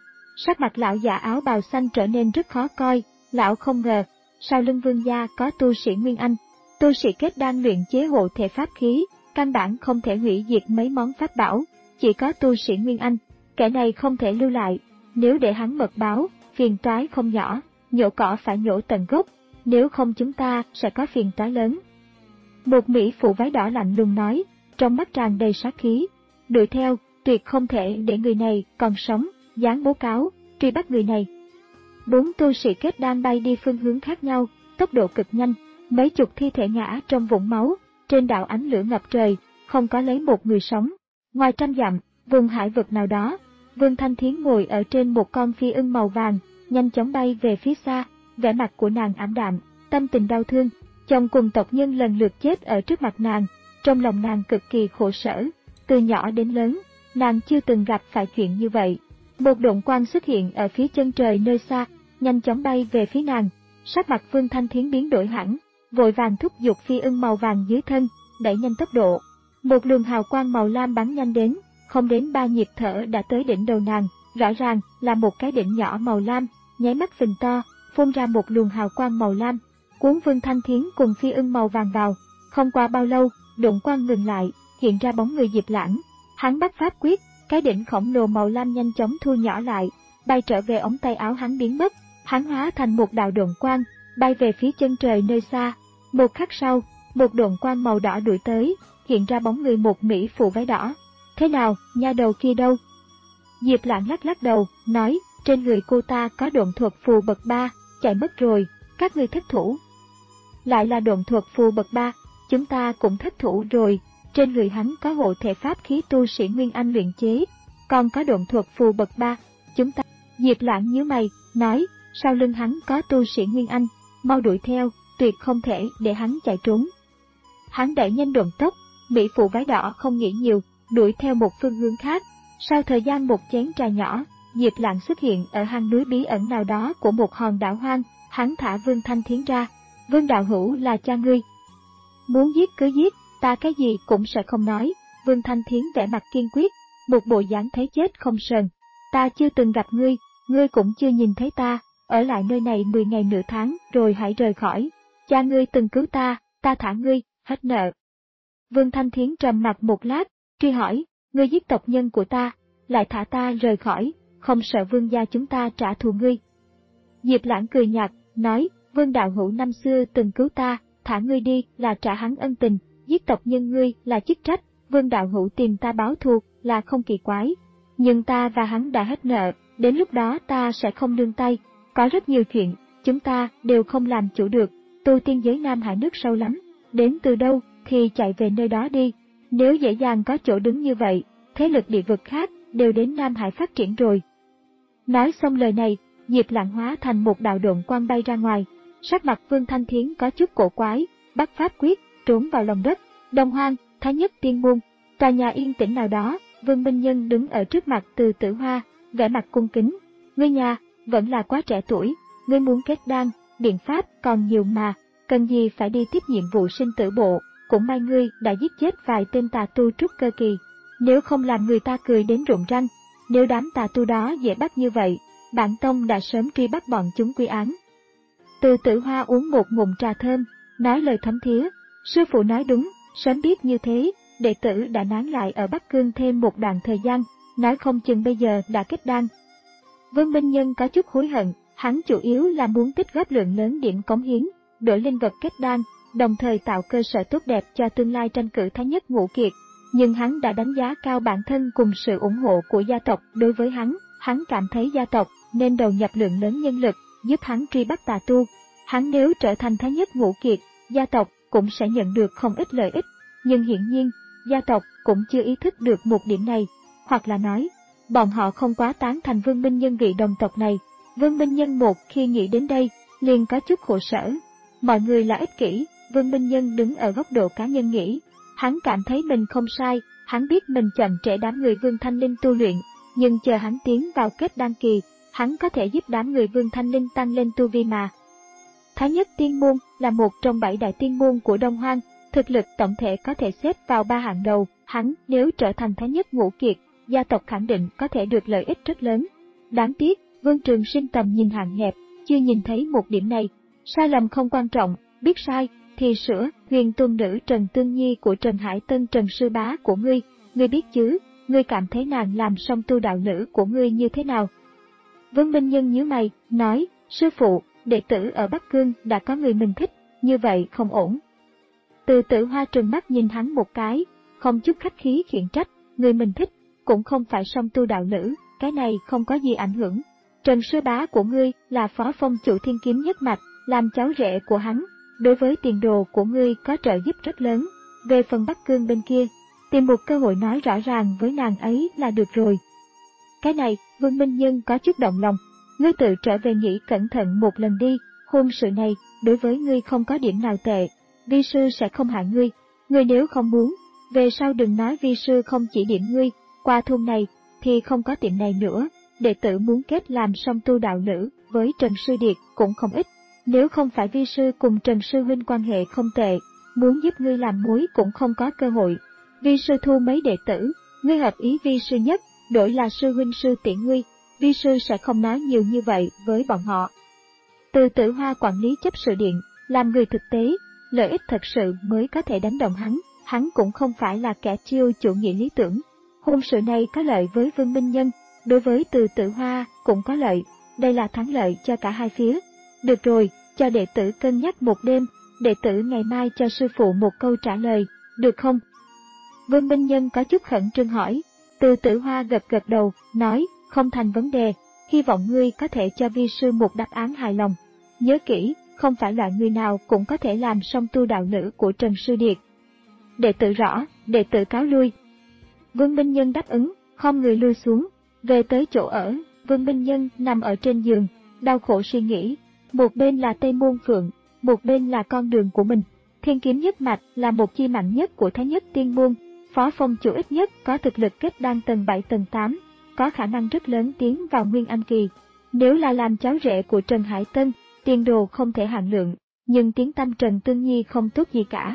[SPEAKER 1] Sắc mặt lão già áo bào xanh trở nên rất khó coi, lão không ngờ, sau lưng Vương gia có tu sĩ Nguyên Anh, tu sĩ kết đan luyện chế hộ thể pháp khí, căn bản không thể hủy diệt mấy món pháp bảo, chỉ có tu sĩ Nguyên Anh, kẻ này không thể lưu lại, nếu để hắn mật báo, phiền toái không nhỏ, nhổ cỏ phải nhổ tận gốc, nếu không chúng ta sẽ có phiền toái lớn. Một mỹ phụ váy đỏ lạnh lùng nói, trong mắt tràn đầy sát khí, đuổi theo, tuyệt không thể để người này còn sống, dán bố cáo, truy bắt người này. Bốn tu sĩ kết đan bay đi phương hướng khác nhau, tốc độ cực nhanh, mấy chục thi thể ngã trong vũng máu, trên đạo ánh lửa ngập trời, không có lấy một người sống. Ngoài trăm dặm, vùng hải vực nào đó, Vương Thanh Thiến ngồi ở trên một con phi ưng màu vàng, nhanh chóng bay về phía xa, vẻ mặt của nàng ảm đạm, tâm tình đau thương, chồng cùng tộc nhân lần lượt chết ở trước mặt nàng, trong lòng nàng cực kỳ khổ sở, từ nhỏ đến lớn, nàng chưa từng gặp phải chuyện như vậy. Một độn quang xuất hiện ở phía chân trời nơi xa, nhanh chóng bay về phía nàng, sắc mặt Vương Thanh Thiến biến đổi hẳn, vội vàng thúc giục phi ưng màu vàng dưới thân, đẩy nhanh tốc độ. Một luồng hào quang màu lam bắn nhanh đến, không đến ba nhịp thở đã tới đỉnh đầu nàng, rõ ràng là một cái đỉnh nhỏ màu lam, nháy mắt phình to, phun ra một luồng hào quang màu lam, cuốn Vương Thanh Thiến cùng phi ưng màu vàng vào. Không qua bao lâu, độn quang ngừng lại, hiện ra bóng người Diệp Lãng. Hắn bắt pháp quyết, cái đỉnh khổng lồ màu lam nhanh chóng thu nhỏ lại, bay trở về ống tay áo hắn biến mất. Hắn hóa thành một đạo độn quang, bay về phía chân trời nơi xa. Một khắc sau, một độn quang màu đỏ đuổi tới, hiện ra bóng người một mỹ phụ váy đỏ. Thế nào, nha đầu kia đâu? Diệp Lãng lắc lắc đầu, nói, trên người cô ta có độn thuật phù bậc ba, chạy mất rồi, các ngươi thất thủ. Lại là độn thuật phù bậc ba, chúng ta cũng thất thủ rồi, trên người hắn có hộ thể pháp khí tu sĩ Nguyên Anh luyện chế, còn có độn thuật phù bậc ba, chúng ta... Diệp Lãng nhíu mày, nói, sau lưng hắn có tu sĩ Nguyên Anh, mau đuổi theo, tuyệt không thể để hắn chạy trốn. Hắn đẩy nhanh độn tốc, mỹ phụ váy đỏ không nghĩ nhiều, đuổi theo một phương hướng khác. Sau thời gian một chén trà nhỏ, Diệp Lãng xuất hiện ở hang núi bí ẩn nào đó của một hòn đảo hoang, hắn thả Vương Thanh Thiến ra. Vương đạo hữu là cha ngươi. Muốn giết cứ giết, Ta cái gì cũng sẽ không nói. Vương Thanh Thiến vẻ mặt kiên quyết, một bộ dáng thấy chết không sờn. Ta chưa từng gặp ngươi, ngươi cũng chưa nhìn thấy ta, ở lại nơi này mười ngày nửa tháng rồi hãy rời khỏi. Cha ngươi từng cứu ta, ta thả ngươi, hết nợ. Vương Thanh Thiến trầm mặt một lát, truy hỏi, ngươi giết tộc nhân của ta, lại thả ta rời khỏi, không sợ vương gia chúng ta trả thù ngươi. Diệp Lãng cười nhạt, nói, Vương đạo hữu năm xưa từng cứu ta, thả ngươi đi là trả hắn ân tình, giết tộc nhân ngươi là chức trách, Vương đạo hữu tìm ta báo thù là không kỳ quái. Nhưng ta và hắn đã hết nợ, đến lúc đó ta sẽ không nương tay, có rất nhiều chuyện, chúng ta đều không làm chủ được, tu tiên giới Nam Hải nước sâu lắm, đến từ đâu thì chạy về nơi đó đi, nếu dễ dàng có chỗ đứng như vậy, thế lực địa vực khác đều đến Nam Hải phát triển rồi. Nói xong lời này, Diệp Lãng hóa thành một đạo độn quang bay ra ngoài, sắc mặt Vương Thanh Thiến có chút cổ quái, bắt pháp quyết, trốn vào lòng đất. Đông Hoang, Thái Nhất Tiên Môn, tòa nhà yên tĩnh nào đó, Vương Minh Nhân đứng ở trước mặt Từ Tử Hoa, vẻ mặt cung kính. Ngươi nhà, vẫn là quá trẻ tuổi, ngươi muốn kết đan, biện pháp còn nhiều mà, cần gì phải đi tiếp nhiệm vụ sinh tử bộ, cũng may ngươi đã giết chết vài tên tà tu trúc cơ kỳ, nếu không làm người ta cười đến rụng răng, nếu đám tà tu đó dễ bắt như vậy, bản tông đã sớm truy bắt bọn chúng quy án. Từ Tử Hoa uống một ngụm trà thơm, nói lời thấm thía, sư phụ nói đúng, sớm biết như thế, đệ tử đã nán lại ở Bắc Cương thêm một đoạn thời gian, nói không chừng bây giờ đã kết đan. Vương Minh Nhân có chút hối hận, hắn chủ yếu là muốn tích góp lượng lớn điểm cống hiến, đổi linh vật kết đan, đồng thời tạo cơ sở tốt đẹp cho tương lai tranh cử Thái Nhất Ngũ Kiệt. Nhưng hắn đã đánh giá cao bản thân cùng sự ủng hộ của gia tộc đối với hắn, hắn cảm thấy gia tộc nên đầu nhập lượng lớn nhân lực, giúp hắn truy bắt tà tu. Hắn nếu trở thành Thái Nhất Ngũ Kiệt, gia tộc cũng sẽ nhận được không ít lợi ích, nhưng hiển nhiên, gia tộc cũng chưa ý thức được một điểm này, hoặc là nói, bọn họ không quá tán thành Vương Minh Nhân vị đồng tộc này. Vương Minh Nhân một khi nghĩ đến đây, liền có chút khổ sở. Mọi người là ích kỷ, Vương Minh Nhân đứng ở góc độ cá nhân nghĩ, hắn cảm thấy mình không sai, hắn biết mình chậm trễ đám người Vương Thanh Linh tu luyện, nhưng chờ hắn tiến vào kết đan kỳ, hắn có thể giúp đám người Vương Thanh Linh tăng lên tu vi mà. Thái Nhất Tiên Môn là một trong bảy đại tiên môn của Đông Hoang, thực lực tổng thể có thể xếp vào ba hạng đầu, hắn nếu trở thành Thái Nhất Ngũ Kiệt, gia tộc khẳng định có thể được lợi ích rất lớn. Đáng tiếc, Vương Trường Sinh tầm nhìn hạn hẹp, chưa nhìn thấy một điểm này. Sai lầm không quan trọng, biết sai thì sửa. Huyền tôn nữ Trần Tương Nhi của Trần Hải Tân Trần sư bá của ngươi, ngươi biết chứ, ngươi cảm thấy nàng làm song tu đạo lữ của ngươi như thế nào? Vương Minh Nhân nhíu mày, nói, sư phụ, đệ tử ở Bắc Cương đã có người mình thích, như vậy không ổn. Từ Tử Hoa trừng mắt nhìn hắn một cái, không chút khách khí khiển trách, người mình thích, cũng không phải song tu đạo lữ, cái này không có gì ảnh hưởng. Trần sư bá của ngươi là phó phong chủ Thiên Kiếm Nhất Mạch, làm cháu rể của hắn, đối với tiền đồ của ngươi có trợ giúp rất lớn. Về phần Bắc Cương bên kia, tìm một cơ hội nói rõ ràng với nàng ấy là được rồi. Cái này, Vương Minh Nhân có chút động lòng, ngươi tự trở về nghĩ cẩn thận một lần đi, hôn sự này, đối với ngươi không có điểm nào tệ, vi sư sẽ không hại ngươi, ngươi nếu không muốn, về sau đừng nói vi sư không chỉ điểm ngươi, qua thôn này, thì không có tiệm này nữa, đệ tử muốn kết làm song tu đạo lữ với Trần Sư Điệt cũng không ít, nếu không phải vi sư cùng Trần Sư Huynh quan hệ không tệ, muốn giúp ngươi làm mối cũng không có cơ hội, vi sư thu mấy đệ tử, ngươi hợp ý vi sư nhất, đổi là sư huynh sư tỷ ngươi, vi sư sẽ không nói nhiều như vậy với bọn họ. Từ Tử Hoa quản lý chấp sự điện, làm người thực tế, lợi ích thật sự mới có thể đánh động hắn, hắn cũng không phải là kẻ chiêu chủ nghĩa lý tưởng. Hôn sự này có lợi với Vương Minh Nhân, đối với Từ Tử Hoa cũng có lợi, đây là thắng lợi cho cả hai phía. Được rồi, cho đệ tử cân nhắc một đêm, đệ tử ngày mai cho sư phụ một câu trả lời, được không? Vương Minh Nhân có chút khẩn trương hỏi. Từ Tử Hoa gật gật đầu, nói, không thành vấn đề, hy vọng ngươi có thể cho vi sư một đáp án hài lòng. Nhớ kỹ, không phải loại người nào cũng có thể làm song tu đạo lữ của Trần Sư Điệt. Đệ tử rõ, đệ tử cáo lui. Vương Minh Nhân đáp ứng, không người lui xuống, về tới chỗ ở, Vương Minh Nhân nằm ở trên giường, đau khổ suy nghĩ, một bên là Tây Môn Phượng, một bên là con đường của mình. Thiên Kiếm Nhất Mạch là một chi mạnh nhất của Thái Nhất Tiên Môn, phó phong chủ ít nhất có thực lực kết đan tầng bảy tầng tám, có khả năng rất lớn tiến vào Nguyên Anh Kỳ. Nếu là làm cháu rể của Trần Hải Tân, tiền đồ không thể hạn lượng, nhưng tiếng tăm Trần Tương Nhi không tốt gì cả.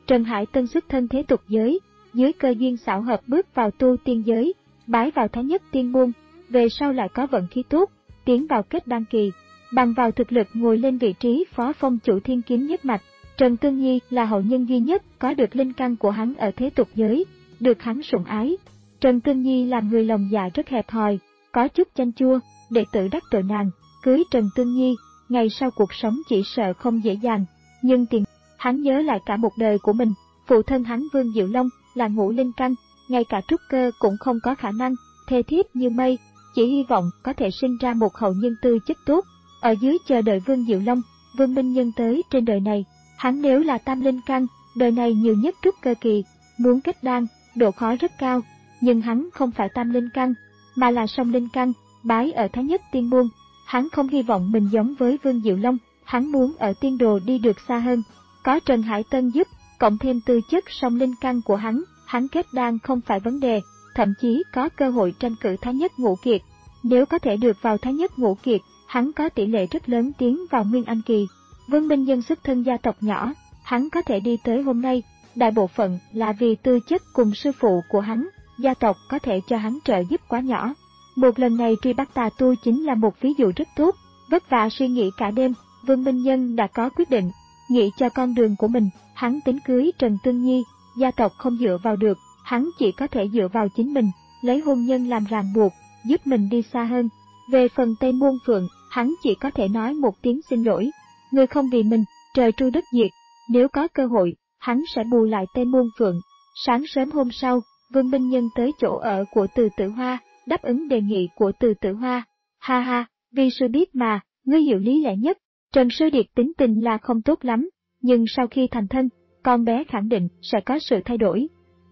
[SPEAKER 1] Trần Hải Tân xuất thân thế tục giới, dưới cơ duyên xảo hợp bước vào tu tiên giới, bái vào Thái Nhất Tiên Môn, về sau lại có vận khí tốt, tiến vào kết đan kỳ, bằng vào thực lực ngồi lên vị trí phó phong chủ Thiên Kiếm nhất mạch. Trần Tương Nhi là hậu nhân duy nhất có được linh căn của hắn ở thế tục giới, được hắn sủng ái. Trần Tương Nhi làm người lòng dạ rất hẹp hòi, có chút chanh chua, đệ tử đắc tội nàng, cưới Trần Tương Nhi, ngày sau cuộc sống chỉ sợ không dễ dàng, nhưng tiền hắn nhớ lại cả một đời của mình, phụ thân hắn Vương Diệu Long là ngũ linh căn, ngay cả trúc cơ cũng không có khả năng, thê thiếp như mây, chỉ hy vọng có thể sinh ra một hậu nhân tư chất tốt. Ở dưới chờ đợi Vương Diệu Long, Vương Minh Nhân tới trên đời này, hắn nếu là tam linh căn, đời này nhiều nhất trúc cơ kỳ, muốn kết đan, độ khó rất cao, nhưng hắn không phải tam linh căn, mà là song linh căn, bái ở Thái Nhất Tiên Môn. Hắn không hy vọng mình giống với Vương Diệu Long, hắn muốn ở tiên đồ đi được xa hơn. Có Trần Hải Tân giúp, cộng thêm tư chất song linh căn của hắn, hắn kết đan không phải vấn đề, thậm chí có cơ hội tranh cử Thái Nhất Ngũ Kiệt. Nếu có thể được vào Thái Nhất Ngũ Kiệt, hắn có tỷ lệ rất lớn tiến vào Nguyên Anh kỳ. Vương Minh Nhân xuất thân gia tộc nhỏ, hắn có thể đi tới hôm nay, đại bộ phận là vì tư chất cùng sư phụ của hắn, gia tộc có thể cho hắn trợ giúp quá nhỏ. Một lần này truy bắt tà tu chính là một ví dụ rất tốt, vất vả suy nghĩ cả đêm, Vương Minh Nhân đã có quyết định, nghĩ cho con đường của mình, hắn tính cưới Trần Tương Nhi, gia tộc không dựa vào được, hắn chỉ có thể dựa vào chính mình, lấy hôn nhân làm ràng buộc, giúp mình đi xa hơn. Về phần Tây Môn Phượng, hắn chỉ có thể nói một tiếng xin lỗi, người không vì mình, trời tru đất diệt, nếu có cơ hội, hắn sẽ bù lại Tây Môn Phượng. Sáng sớm hôm sau, Vương Minh Nhân tới chỗ ở của Từ Tử Hoa, đáp ứng đề nghị của Từ Tử Hoa. Ha ha, vì sư biết mà, ngươi hiểu lý lẽ nhất, Trần Sư Điệt tính tình là không tốt lắm, nhưng sau khi thành thân, con bé khẳng định sẽ có sự thay đổi.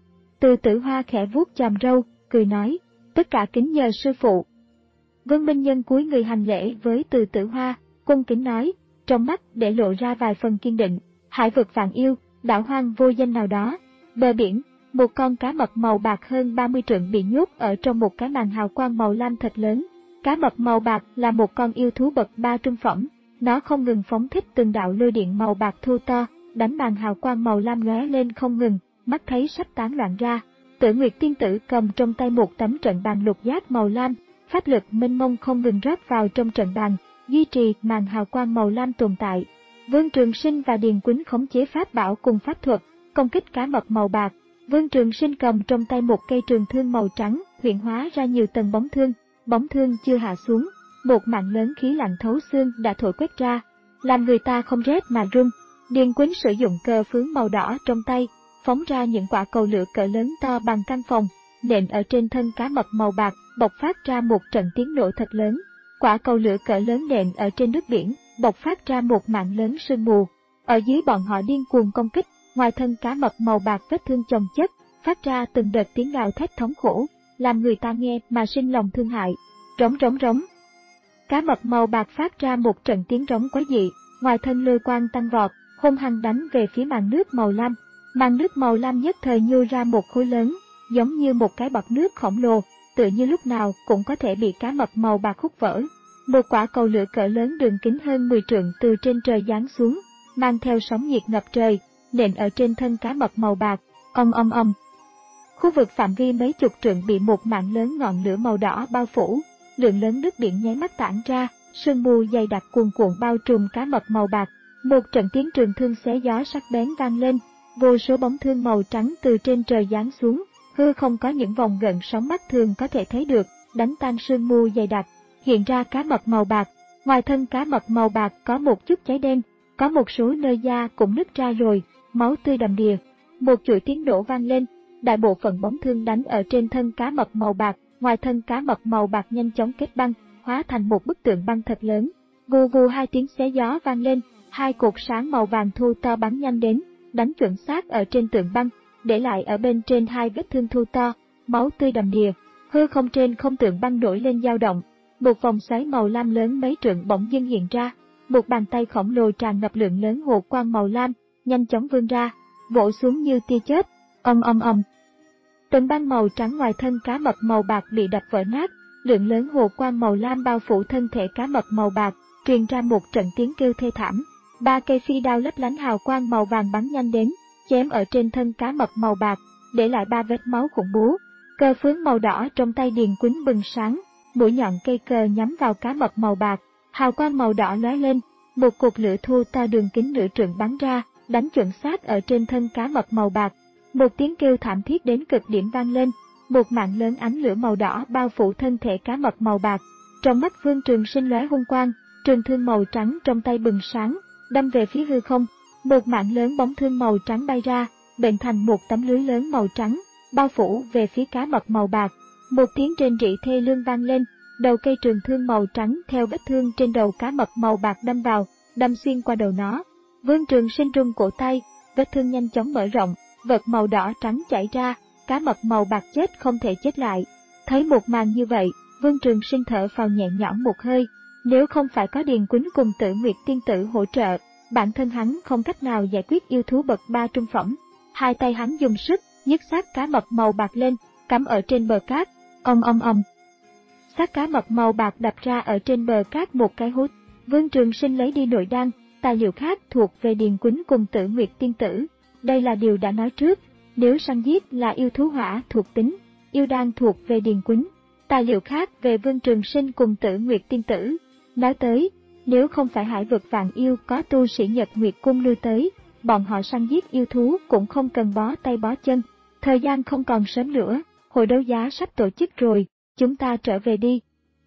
[SPEAKER 1] Từ Tử Hoa khẽ vuốt chòm râu, cười nói, tất cả kính nhờ sư phụ. Vương Minh Nhân cúi người hành lễ với Từ Tử Hoa, cung kính nói, trong mắt để lộ ra vài phần kiên định. Hải vực vạn yêu, đảo hoang vô danh nào đó, bờ biển, một con cá mập màu bạc hơn ba mươi trượng bị nhốt ở trong một cái màn hào quang màu lam thật lớn. Cá mập màu bạc là một con yêu thú bậc ba trung phẩm, nó không ngừng phóng thích từng đạo lôi điện màu bạc thu to, đánh màn hào quang màu lam lóe lên không ngừng, mắt thấy sắp tán loạn ra. Tử Nguyệt tiên tử cầm trong tay một tấm trận bàn lục giác màu lam, pháp lực mênh mông không ngừng rót vào trong trận bàn, duy trì màn hào quang màu lam tồn tại. Vương Trường Sinh và Điền Quýnh khống chế pháp bảo cùng pháp thuật, công kích cá mập màu bạc. Vương Trường Sinh cầm trong tay một cây trường thương màu trắng, hiện hóa ra nhiều tầng bóng thương, bóng thương chưa hạ xuống, một mạng lớn khí lạnh thấu xương đã thổi quét ra, làm người ta không rét mà run. Điền Quýnh sử dụng cờ phướng màu đỏ trong tay, phóng ra những quả cầu lửa cỡ lớn to bằng căn phòng, nện ở trên thân cá mập màu bạc, bộc phát ra một trận tiếng nổ thật lớn. Quả cầu lửa cỡ lớn nện ở trên nước biển, bộc phát ra một mảng lớn sương mù. Ở dưới bọn họ điên cuồng công kích, ngoài thân cá mập màu bạc vết thương chồng chất, phát ra từng đợt tiếng gào thét thống khổ, làm người ta nghe mà sinh lòng thương hại. Rống rống rống. Cá mập màu bạc phát ra một trận tiếng rống quái dị, ngoài thân lôi quang tăng vọt, hung hăng đánh về phía màn nước màu lam. Màn nước màu lam nhất thời nhô ra một khối lớn, giống như một cái bọt nước khổng lồ, tựa như lúc nào cũng có thể bị cá mập màu bạc hút vỡ. Một quả cầu lửa cỡ lớn đường kính hơn mười trượng từ trên trời giáng xuống, mang theo sóng nhiệt ngập trời, nện ở trên thân cá mập màu bạc, ong ong ong. Khu vực phạm vi mấy chục trượng bị một mảng lớn ngọn lửa màu đỏ bao phủ, lượng lớn nước biển nháy mắt tản ra, sương mù dày đặc cuồn cuộn bao trùm cá mập màu bạc. Một trận tiếng trường thương xé gió sắc bén vang lên, vô số bóng thương màu trắng từ trên trời giáng xuống, hư không có những vòng gợn sóng mắt thường có thể thấy được, đánh tan sương mù dày đặc, hiện ra cá mập màu bạc. Ngoài thân cá mập màu bạc có một chút cháy đen, có một số nơi da cũng nứt ra rồi, máu tươi đầm đìa. Một chuỗi tiếng nổ vang lên, đại bộ phận bóng thương đánh ở trên thân cá mập màu bạc, ngoài thân cá mập màu bạc nhanh chóng kết băng, hóa thành một bức tượng băng thật lớn. Vù vù hai tiếng xé gió vang lên, hai cột sáng màu vàng thu to bắn nhanh đến, đánh chuẩn xác ở trên tượng băng, để lại ở bên trên hai vết thương thu to, máu tươi đầm đìa. Hư không trên không tượng băng nổi lên dao động, một vòng xoáy màu lam lớn mấy trượng bỗng dưng hiện ra, một bàn tay khổng lồ tràn ngập lượng lớn hồ quang màu lam, nhanh chóng vươn ra, vỗ xuống như tia chớp, ong ong ong. Tầng băng màu trắng ngoài thân cá mập màu bạc bị đập vỡ nát, lượng lớn hồ quang màu lam bao phủ thân thể cá mập màu bạc, truyền ra một trận tiếng kêu thê thảm. Ba cây phi đao lấp lánh hào quang màu vàng bắn nhanh đến, chém ở trên thân cá mập màu bạc, để lại ba vết máu khủng bố. Cờ phướng màu đỏ trong tay Điền Quýnh bừng sáng, mũi nhọn cây cờ nhắm vào cá mập màu bạc, hào quang màu đỏ lóe lên, một cột lửa thô to đường kính nửa trượng bắn ra, đánh chuẩn xác ở trên thân cá mập màu bạc. Một tiếng kêu thảm thiết đến cực điểm vang lên, một mạng lớn ánh lửa màu đỏ bao phủ thân thể cá mập màu bạc. Trong mắt Vương Trường Sinh lóe hung quang, trường thương màu trắng trong tay bừng sáng, đâm về phía hư không. Một mạng lớn bóng thương màu trắng bay ra, bệnh thành một tấm lưới lớn màu trắng, bao phủ về phía cá mập màu bạc. Một tiếng rên rỉ thê lương vang lên, đầu cây trường thương màu trắng theo vết thương trên đầu cá mập màu bạc đâm vào, đâm xuyên qua đầu nó. Vương Trường Sinh rung cổ tay, vết thương nhanh chóng mở rộng, vật màu đỏ trắng chảy ra, cá mập màu bạc chết không thể chết lại. Thấy một màn như vậy, Vương Trường Sinh thở phào nhẹ nhõm một hơi. Nếu không phải có Điền Quýnh cùng Tử Nguyệt tiên tử hỗ trợ, bản thân hắn không cách nào giải quyết yêu thú bậc ba trung phẩm. Hai tay hắn dùng sức nhấc xác cá mập màu bạc lên, cắm ở trên bờ cát. Ong ong ong. Xác cá mập màu bạc đập ra ở trên bờ cát một cái hút. Vương Trường Sinh lấy đi nội đan, tài liệu khác thuộc về Điền Quýnh cùng Tử Nguyệt tiên tử. Đây là điều đã nói trước, nếu săn giết là yêu thú hỏa thuộc tính, yêu đan thuộc về Điền Quýnh, tài liệu khác về Vương Trường Sinh cùng Tử Nguyệt tiên tử. Nói tới, nếu không phải hải vực Vạn Yêu có tu sĩ Nhật Nguyệt Cung lưu tới, bọn họ săn giết yêu thú cũng không cần bó tay bó chân. Thời gian không còn sớm nữa, hội đấu giá sắp tổ chức rồi, chúng ta trở về đi.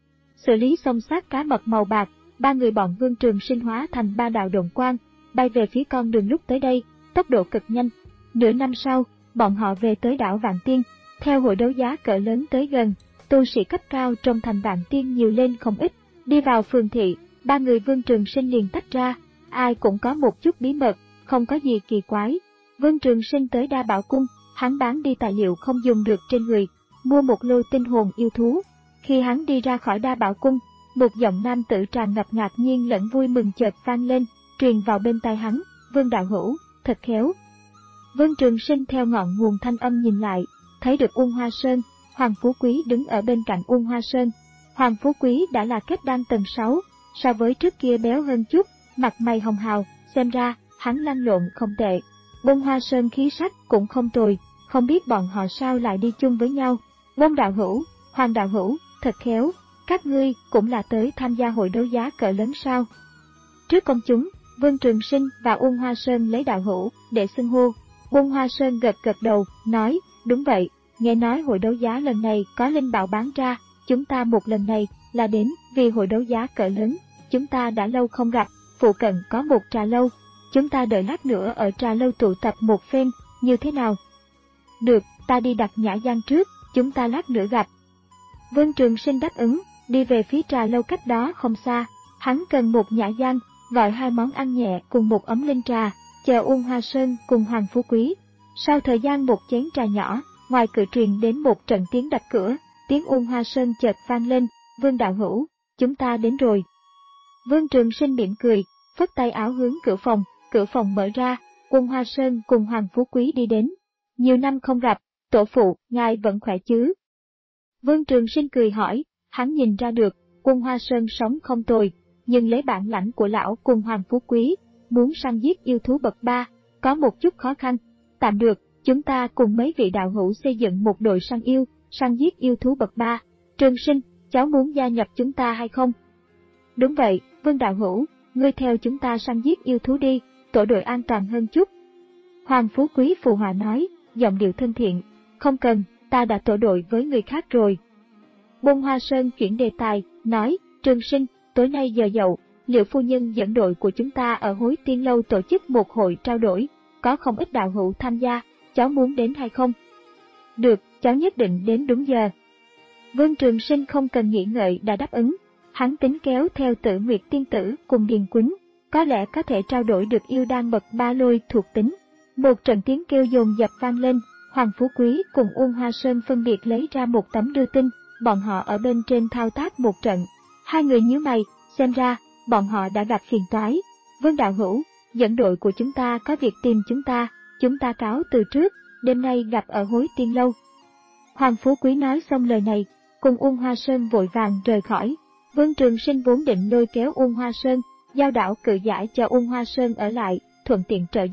[SPEAKER 1] Xử lý xong xác cá mập màu bạc, ba người bọn Vương Trường Sinh hóa thành ba đạo độn quang, bay về phía con đường lúc tới đây, tốc độ cực nhanh. Nửa năm sau, bọn họ về tới đảo Vạn Tiên. Theo hội đấu giá cỡ lớn tới gần, tu sĩ cấp cao trong thành Vạn Tiên nhiều lên không ít. Đi vào phường thị, ba người Vương Trường Sinh liền tách ra, ai cũng có một chút bí mật, không có gì kỳ quái. Vương Trường Sinh tới Đa Bảo Cung, hắn bán đi tài liệu không dùng được trên người, mua một lô tinh hồn yêu thú. Khi hắn đi ra khỏi Đa Bảo Cung, một giọng nam tử tràn ngập ngạc nhiên lẫn vui mừng chợt vang lên, truyền vào bên tai hắn, Vương đạo hữu, thật khéo. Vương Trường Sinh theo ngọn nguồn thanh âm nhìn lại, thấy được Uông Hoa Sơn, Hoàng Phú Quý đứng ở bên cạnh Uông Hoa Sơn. Hoàng Phú Quý đã là kết đan tầng sáu, so với trước kia béo hơn chút, mặt mày hồng hào, xem ra, hắn lăn lộn không tệ. Uông Hoa Sơn khí sắc cũng không tồi, không biết bọn họ sao lại đi chung với nhau. Uông đạo hữu, Hoàng đạo hữu, thật khéo, các ngươi cũng là tới tham gia hội đấu giá cỡ lớn sao? Trước công chúng, Vương Trường Sinh và Uông Hoa Sơn lấy đạo hữu để xưng hô. Uông Hoa Sơn gật gật đầu, nói, đúng vậy, nghe nói hội đấu giá lần này có linh bảo bán ra, chúng ta một lần này là đến vì hội đấu giá cỡ lớn, chúng ta đã lâu không gặp, phụ cận có một trà lâu, chúng ta đợi lát nữa ở trà lâu tụ tập một phen, như thế nào? Được, ta đi đặt nhã gian trước, chúng ta lát nữa gặp. Vương Trường Sinh đáp ứng, đi về phía trà lâu cách đó không xa, hắn cần một nhã gian, gọi hai món ăn nhẹ cùng một ấm linh trà, chờ Uông Hoa Sơn cùng Hoàng Phú Quý. Sau thời gian một chén trà nhỏ, ngoài cửa truyền đến một trận tiếng đập cửa, tiếng Uông Hoa Sơn chợt vang lên, Vương đạo hữu, chúng ta đến rồi. Vương Trường Sinh mỉm cười, phất tay áo hướng cửa phòng, cửa phòng mở ra, Uông Hoa Sơn cùng Hoàng Phú Quý đi đến. Nhiều năm không gặp, tổ phụ, ngài vẫn khỏe chứ? Vương Trường Sinh cười hỏi, hắn nhìn ra được, Uông Hoa Sơn sống không tồi, nhưng lấy bản lãnh của lão cùng Hoàng Phú Quý, muốn săn giết yêu thú bậc ba, có một chút khó khăn. Tạm được, chúng ta cùng mấy vị đạo hữu xây dựng một đội săn yêu, săn giết yêu thú bậc ba. Trường Sinh, cháu muốn gia nhập chúng ta hay không? Đúng vậy, Vương đạo hữu, ngươi theo chúng ta săn giết yêu thú đi, tổ đội an toàn hơn chút. Hoàng Phú Quý phụ họa nói, giọng điệu thân thiện, không cần, ta đã tổ đội với người khác rồi. Uông Hoa Sơn chuyển đề tài, nói, Trường Sinh, tối nay giờ dậu, Liệu phu nhân dẫn đội của chúng ta ở Hối Tiên Lâu tổ chức một hội trao đổi, có không ít đạo hữu tham gia, cháu muốn đến hay không? Được, cháu nhất định đến đúng giờ. Vương Trường Sinh không cần nghĩ ngợi đã đáp ứng, hắn tính kéo theo Tử Nguyệt tiên tử cùng Điền Quýnh, có lẽ có thể trao đổi được yêu đan bậc ba lôi thuộc tính. Một trận tiếng kêu dồn dập vang lên, Hoàng Phú Quý cùng Uông Hoa Sơn phân biệt lấy ra một tấm đưa tin, bọn họ ở bên trên thao tác một trận. Hai người nhíu mày, xem ra, bọn họ đã gặp phiền toái. Vương đạo hữu, dẫn đội của chúng ta có việc tìm chúng ta, chúng ta cáo từ trước, đêm nay gặp ở Hối Tiên Lâu. Hoàng Phú Quý nói xong lời này, cùng Uông Hoa Sơn vội vàng rời khỏi. Vương Trường Sinh vốn định lôi kéo Uông Hoa Sơn, giao đảo cự giải cho Uông Hoa Sơn ở lại, thuận tiện trợ giúp,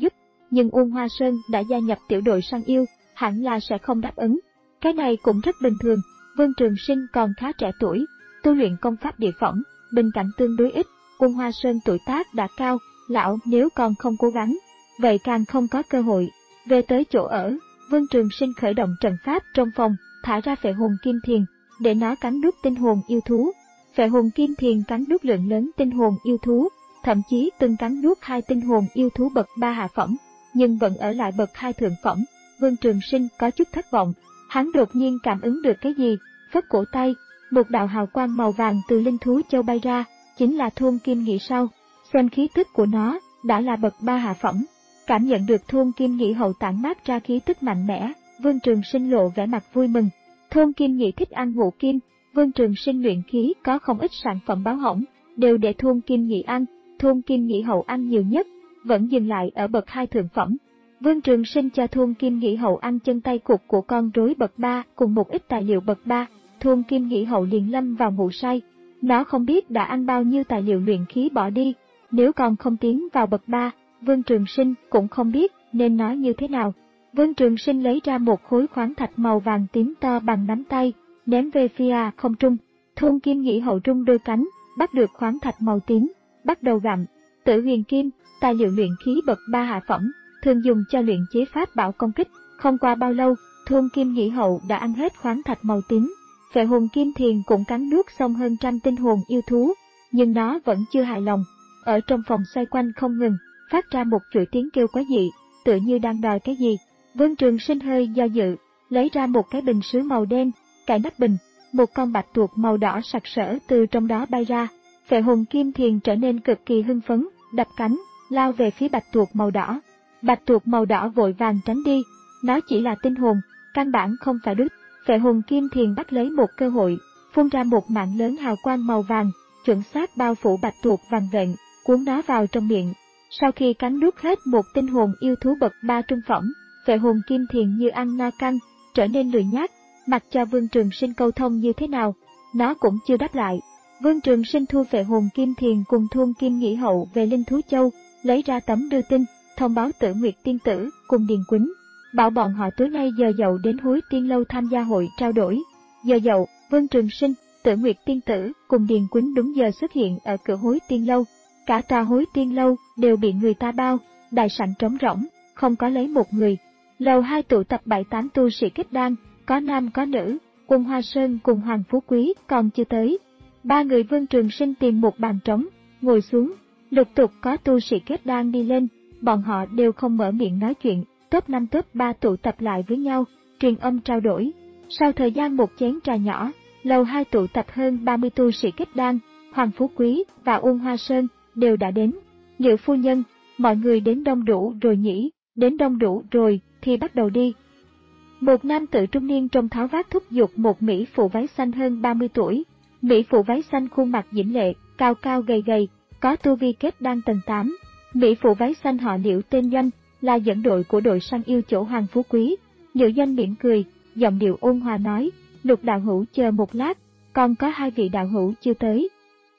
[SPEAKER 1] nhưng Uông Hoa Sơn đã gia nhập tiểu đội săn yêu, hẳn là sẽ không đáp ứng. Cái này cũng rất bình thường, Vương Trường Sinh còn khá trẻ tuổi, tu luyện công pháp địa phẩm, bình cảnh tương đối ít, Uông Hoa Sơn tuổi tác đã cao, lão nếu còn không cố gắng, vậy càng không có cơ hội. Về tới chỗ ở, Vương Trường Sinh khởi động trận pháp trong phòng, thả ra phệ hồn kim thiền, để nó cắn nuốt tinh hồn yêu thú. Phệ hồn kim thiền cắn nuốt lượng lớn tinh hồn yêu thú, thậm chí từng cắn nuốt hai tinh hồn yêu thú bậc ba hạ phẩm, nhưng vẫn ở lại bậc hai thượng phẩm. Vương Trường Sinh có chút thất vọng, hắn đột nhiên cảm ứng được cái gì, phất cổ tay, một đạo hào quang màu vàng từ linh thú châu bay ra, chính là thôn kim nghị sau. Xem khí tức của nó, đã là bậc ba hạ phẩm. Cảm nhận được thôn kim nghị hậu tản mát ra khí tức mạnh mẽ, Vương Trường Sinh lộ vẻ mặt vui mừng. Thôn kim nghị thích ăn ngũ kim, Vương Trường Sinh luyện khí có không ít sản phẩm báo hỏng, đều để thôn kim nghị ăn, thôn kim nghị hậu ăn nhiều nhất, vẫn dừng lại ở bậc hai thượng phẩm. Vương Trường Sinh cho thôn kim nghị hậu ăn chân tay cụt của con rối bậc ba cùng một ít tài liệu bậc ba, thôn kim nghị hậu liền lâm vào ngủ say. Nó không biết đã ăn bao nhiêu tài liệu luyện khí bỏ đi, nếu còn không tiến vào bậc ba, Vương Trường Sinh cũng không biết nên nói như thế nào. Vương Trường Sinh lấy ra một khối khoáng thạch màu vàng tím to bằng nắm tay, ném về phía không trung. Thôn kim nghị hậu rung đôi cánh, bắt được khoáng thạch màu tím, bắt đầu gặm. Tử huyền kim, tài liệu luyện khí bậc ba hạ phẩm, thường dùng cho luyện chế pháp bảo công kích. Không qua bao lâu, thôn kim nghị hậu đã ăn hết khoáng thạch màu tím. Phệ hồn kim thiền cũng cắn nuốt xong hơn trăm tinh hồn yêu thú, nhưng nó vẫn chưa hài lòng. Ở trong phòng xoay quanh không ngừng, phát ra một chuỗi tiếng kêu quái dị, tựa như đang đòi cái gì. Vương Trường Sinh hơi do dự, lấy ra một cái bình sứ màu đen, cài nắp bình, một con bạch tuộc màu đỏ sặc sỡ từ trong đó bay ra. Phệ hồn kim thiền trở nên cực kỳ hưng phấn, đập cánh, lao về phía bạch tuộc màu đỏ. Bạch tuộc màu đỏ vội vàng tránh đi, nó chỉ là tinh hồn, căn bản không phải đứt. Phệ hồn kim thiền bắt lấy một cơ hội, phun ra một mạng lớn hào quang màu vàng, chuẩn xác bao phủ bạch tuộc vàng vẹn, cuốn nó vào trong miệng. Sau khi cắn nuốt hết một tinh hồn yêu thú bậc ba trung phẩm, phệ hồn kim thiền như ăn no căng, trở nên lười nhác, mặc cho Vương Trường Sinh câu thông như thế nào, nó cũng chưa đáp lại. Vương Trường Sinh thu phệ hồn kim thiền cùng thôn kim nghị hậu về linh thú châu, lấy ra tấm đưa tin, thông báo Tử Nguyệt tiên tử cùng Điền Quýnh, bảo bọn họ tối nay giờ dậu đến Hối Tiên lâu tham gia hội trao đổi. Giờ dậu, Vương Trường Sinh, Tử Nguyệt tiên tử cùng Điền Quýnh đúng giờ xuất hiện ở cửa Hối Tiên lâu. Cả tòa Hối Tiên lâu đều bị người ta bao, đại sảnh trống rỗng, không có lấy một người. Lầu hai tụ tập bảy tám tu sĩ kết đan, có nam có nữ, Uông Hoa Sơn cùng Hoàng Phú Quý còn chưa tới. Ba người Vương Trường Sinh tìm một bàn trống, ngồi xuống, lục tục có tu sĩ kết đan đi lên, bọn họ đều không mở miệng nói chuyện. Top năm top ba tụ tập lại với nhau, truyền âm trao đổi. Sau thời gian một chén trà nhỏ, lầu hai tụ tập hơn ba mươi tu sĩ kết đan, Hoàng Phú Quý và Uông Hoa Sơn đều đã đến. Liệu phu nhân, mọi người đến đông đủ rồi nhỉ? Đến đông đủ rồi thì bắt đầu đi. Một nam tử trung niên trong tháo vát thúc giục một mỹ phụ váy xanh hơn ba mươi tuổi. Mỹ phụ váy xanh khuôn mặt diễm lệ, cao cao gầy gầy, có tu vi kết đan tầng tám. Mỹ phụ váy xanh họ Liễu tên Doanh, là dẫn đội của đội săn yêu chỗ Hoàng Phú Quý. Liễu Doanh mỉm cười, giọng điệu ôn hòa nói, Lục đạo hữu chờ một lát, còn có hai vị đạo hữu chưa tới.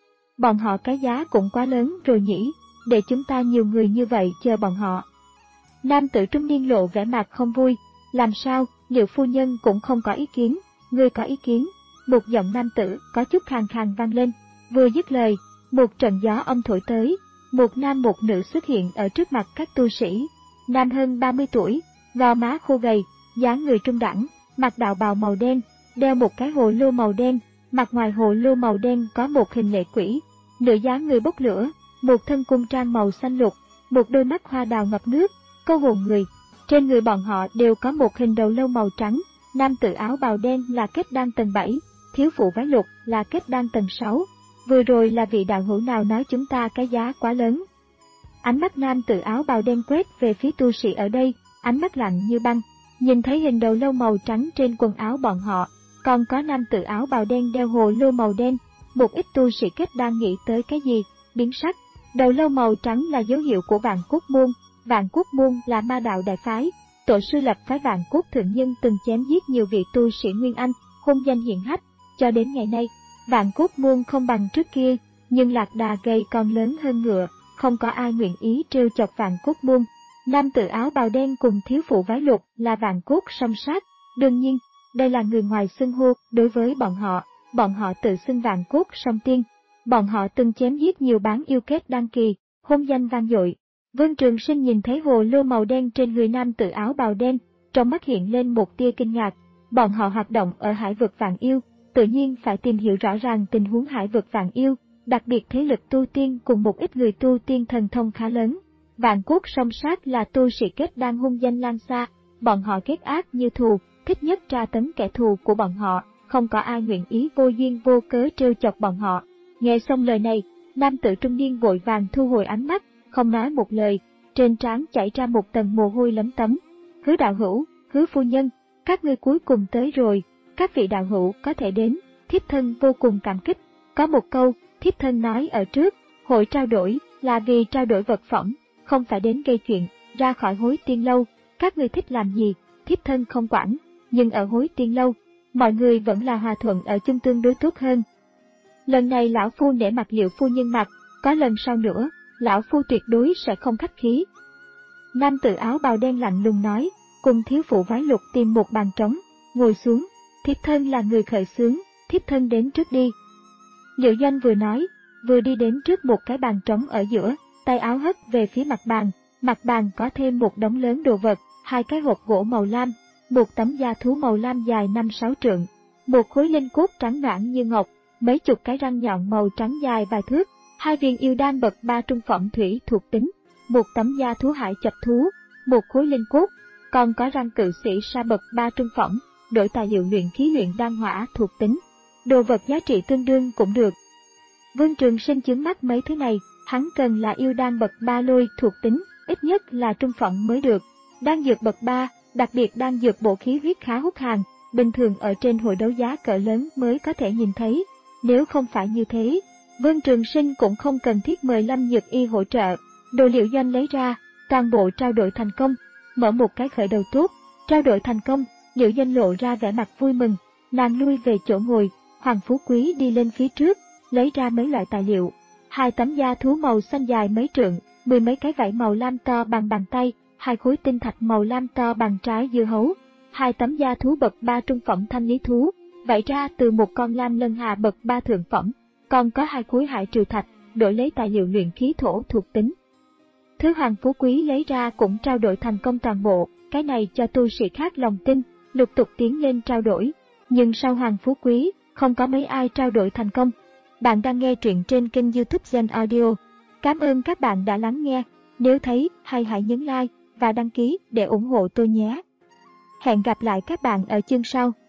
[SPEAKER 1] Bọn họ cái giá cũng quá lớn rồi nhỉ, để chúng ta nhiều người như vậy chờ bọn họ. Nam tử trung niên lộ vẻ mặt không vui, làm sao, Liễu phu nhân cũng không có ý kiến, ngươi có ý kiến. Một giọng nam tử có chút khàn khàn vang lên, vừa dứt lời, một trận gió âm thổi tới, một nam một nữ xuất hiện ở trước mặt các tu sĩ. Nam hơn ba mươi tuổi, gò má khô gầy, dáng người trung đẳng, mặc đạo bào màu đen, đeo một cái hồ lô màu đen, mặt ngoài hồ lô màu đen có một hình lệ quỷ. Nữ dáng người bốc lửa, một thân cung trang màu xanh lục, một đôi mắt hoa đào ngập nước, câu hồn người. Trên người bọn họ đều có một hình đầu lâu màu trắng. Nam tử áo bào đen là kết đan tầng bảy, thiếu phụ váy lục là kết đan tầng sáu. Vừa rồi là vị đạo hữu nào nói chúng ta cái giá quá lớn? Ánh mắt nam tử áo bào đen quét về phía tu sĩ ở đây, ánh mắt lạnh như băng. Nhìn thấy hình đầu lâu màu trắng trên quần áo bọn họ, còn có nam tử áo bào đen đeo hồ lô màu đen, một ít tu sĩ kết đang nghĩ tới cái gì, biến sắc. Đầu lâu màu trắng là dấu hiệu của Vạn Cốt môn, Vạn Cốt môn là ma đạo đại phái, tổ sư lập phái Vạn Cốt thượng nhân từng chém giết nhiều vị tu sĩ Nguyên Anh, hung danh hiển hách, cho đến ngày nay, Vạn Cốt môn không bằng trước kia, nhưng lạc đà gầy còn lớn hơn ngựa, không có ai nguyện ý trêu chọc Vạn Cốt môn. Nam tử áo bào đen cùng thiếu phụ váy lục là vạn cốt song sát. Đương nhiên, đây là người ngoài xưng hô đối với bọn họ, bọn họ tự xưng vạn cốt song tiên. Bọn họ từng chém giết nhiều bán yêu kết đăng kỳ, hôn danh vang dội. Vương Trường Sinh nhìn thấy hồ lô màu đen trên người nam tử áo bào đen, trong mắt hiện lên một tia kinh ngạc. Bọn họ hoạt động ở hải vực vạn yêu, tự nhiên phải tìm hiểu rõ ràng tình huống hải vực vạn yêu, đặc biệt thế lực tu tiên cùng một ít người tu tiên thần thông khá lớn. Vạn cốt song sát là tu sĩ kết đan hung danh lan xa, bọn họ kết ác như thù, thích nhất tra tấn kẻ thù của bọn họ, không có ai nguyện ý vô duyên vô cớ trêu chọc bọn họ. Nghe xong lời này, nam tử trung niên vội vàng thu hồi ánh mắt, không nói một lời, trên trán chảy ra một tầng mồ hôi lấm tấm. Hứa đạo hữu, Hứa phu nhân, các ngươi cuối cùng tới rồi, các vị đạo hữu có thể đến, thiếp thân vô cùng cảm kích. Có một câu, thiếp thân nói ở trước, hội trao đổi là vì trao đổi vật phẩm, không phải đến gây chuyện. Ra khỏi Hối Tiên lâu, các ngươi thích làm gì, thiếp thân không quản, nhưng ở Hối Tiên lâu, mọi người vẫn là hòa thuận ở chung tương đối tốt hơn. Lần này lão phu nể mặt Liệu phu nhân mặt, có lần sau nữa, lão phu tuyệt đối sẽ không khách khí. Nam tử áo bào đen lạnh lùng nói, cùng thiếu phụ váy lục tìm một bàn trống, ngồi xuống, thiếp thân là người khởi xướng, thiếp thân đến trước đi. Liệu Doanh vừa nói, vừa đi đến trước một cái bàn trống ở giữa, tay áo hất về phía mặt bàn, mặt bàn có thêm một đống lớn đồ vật, hai cái hộp gỗ màu lam, một tấm da thú màu lam dài năm sáu trượng, một khối linh cốt trắng nõn như ngọc, mấy chục cái răng nhọn màu trắng dài vài thước, hai viên yêu đan bậc ba trung phẩm thủy thuộc tính, một tấm da thú hải chập thú, một khối linh cốt, còn có răng cự sĩ sa bậc ba trung phẩm, đổi tài liệu luyện khí luyện đan hỏa thuộc tính. Đồ vật giá trị tương đương cũng được. Vương Trường Sinh chướng mắt mấy thứ này, hắn cần là yêu đan bậc ba lôi thuộc tính, ít nhất là trung phẩm mới được. Đan dược bậc ba, đặc biệt đan dược bổ khí huyết khá hút hàng, bình thường ở trên hội đấu giá cỡ lớn mới có thể nhìn thấy. Nếu không phải như thế, Vương Trường Sinh cũng không cần thiết mời Lâm Nhược Y hỗ trợ. Đồ liệu Doanh lấy ra, toàn bộ trao đổi thành công, mở một cái khởi đầu tốt, trao đổi thành công, Liệu Doanh lộ ra vẻ mặt vui mừng, nàng lui về chỗ ngồi, Hoàng Phú Quý đi lên phía trước, lấy ra mấy loại tài liệu, hai tấm da thú màu xanh dài mấy trượng, mười mấy cái vảy màu lam to bằng bàn tay, hai khối tinh thạch màu lam to bằng trái dưa hấu, hai tấm da thú bậc ba trung phẩm thanh lý thú, vảy ra từ một con lam lân hà bậc ba thượng phẩm, còn có hai khối hải triều thạch, đổi lấy tài liệu luyện khí thổ thuộc tính. Thứ Hoàng Phú Quý lấy ra cũng trao đổi thành công toàn bộ, cái này cho tu sĩ khác lòng tin, lục tục tiến lên trao đổi, nhưng sau Hoàng Phú Quý, không có mấy ai trao đổi thành công. Bạn đang nghe truyện trên kênh YouTube Gen Audio. Cảm ơn các bạn đã lắng nghe, nếu thấy hay hãy nhấn like và đăng ký để ủng hộ tôi nhé. Hẹn gặp lại các bạn ở chương sau.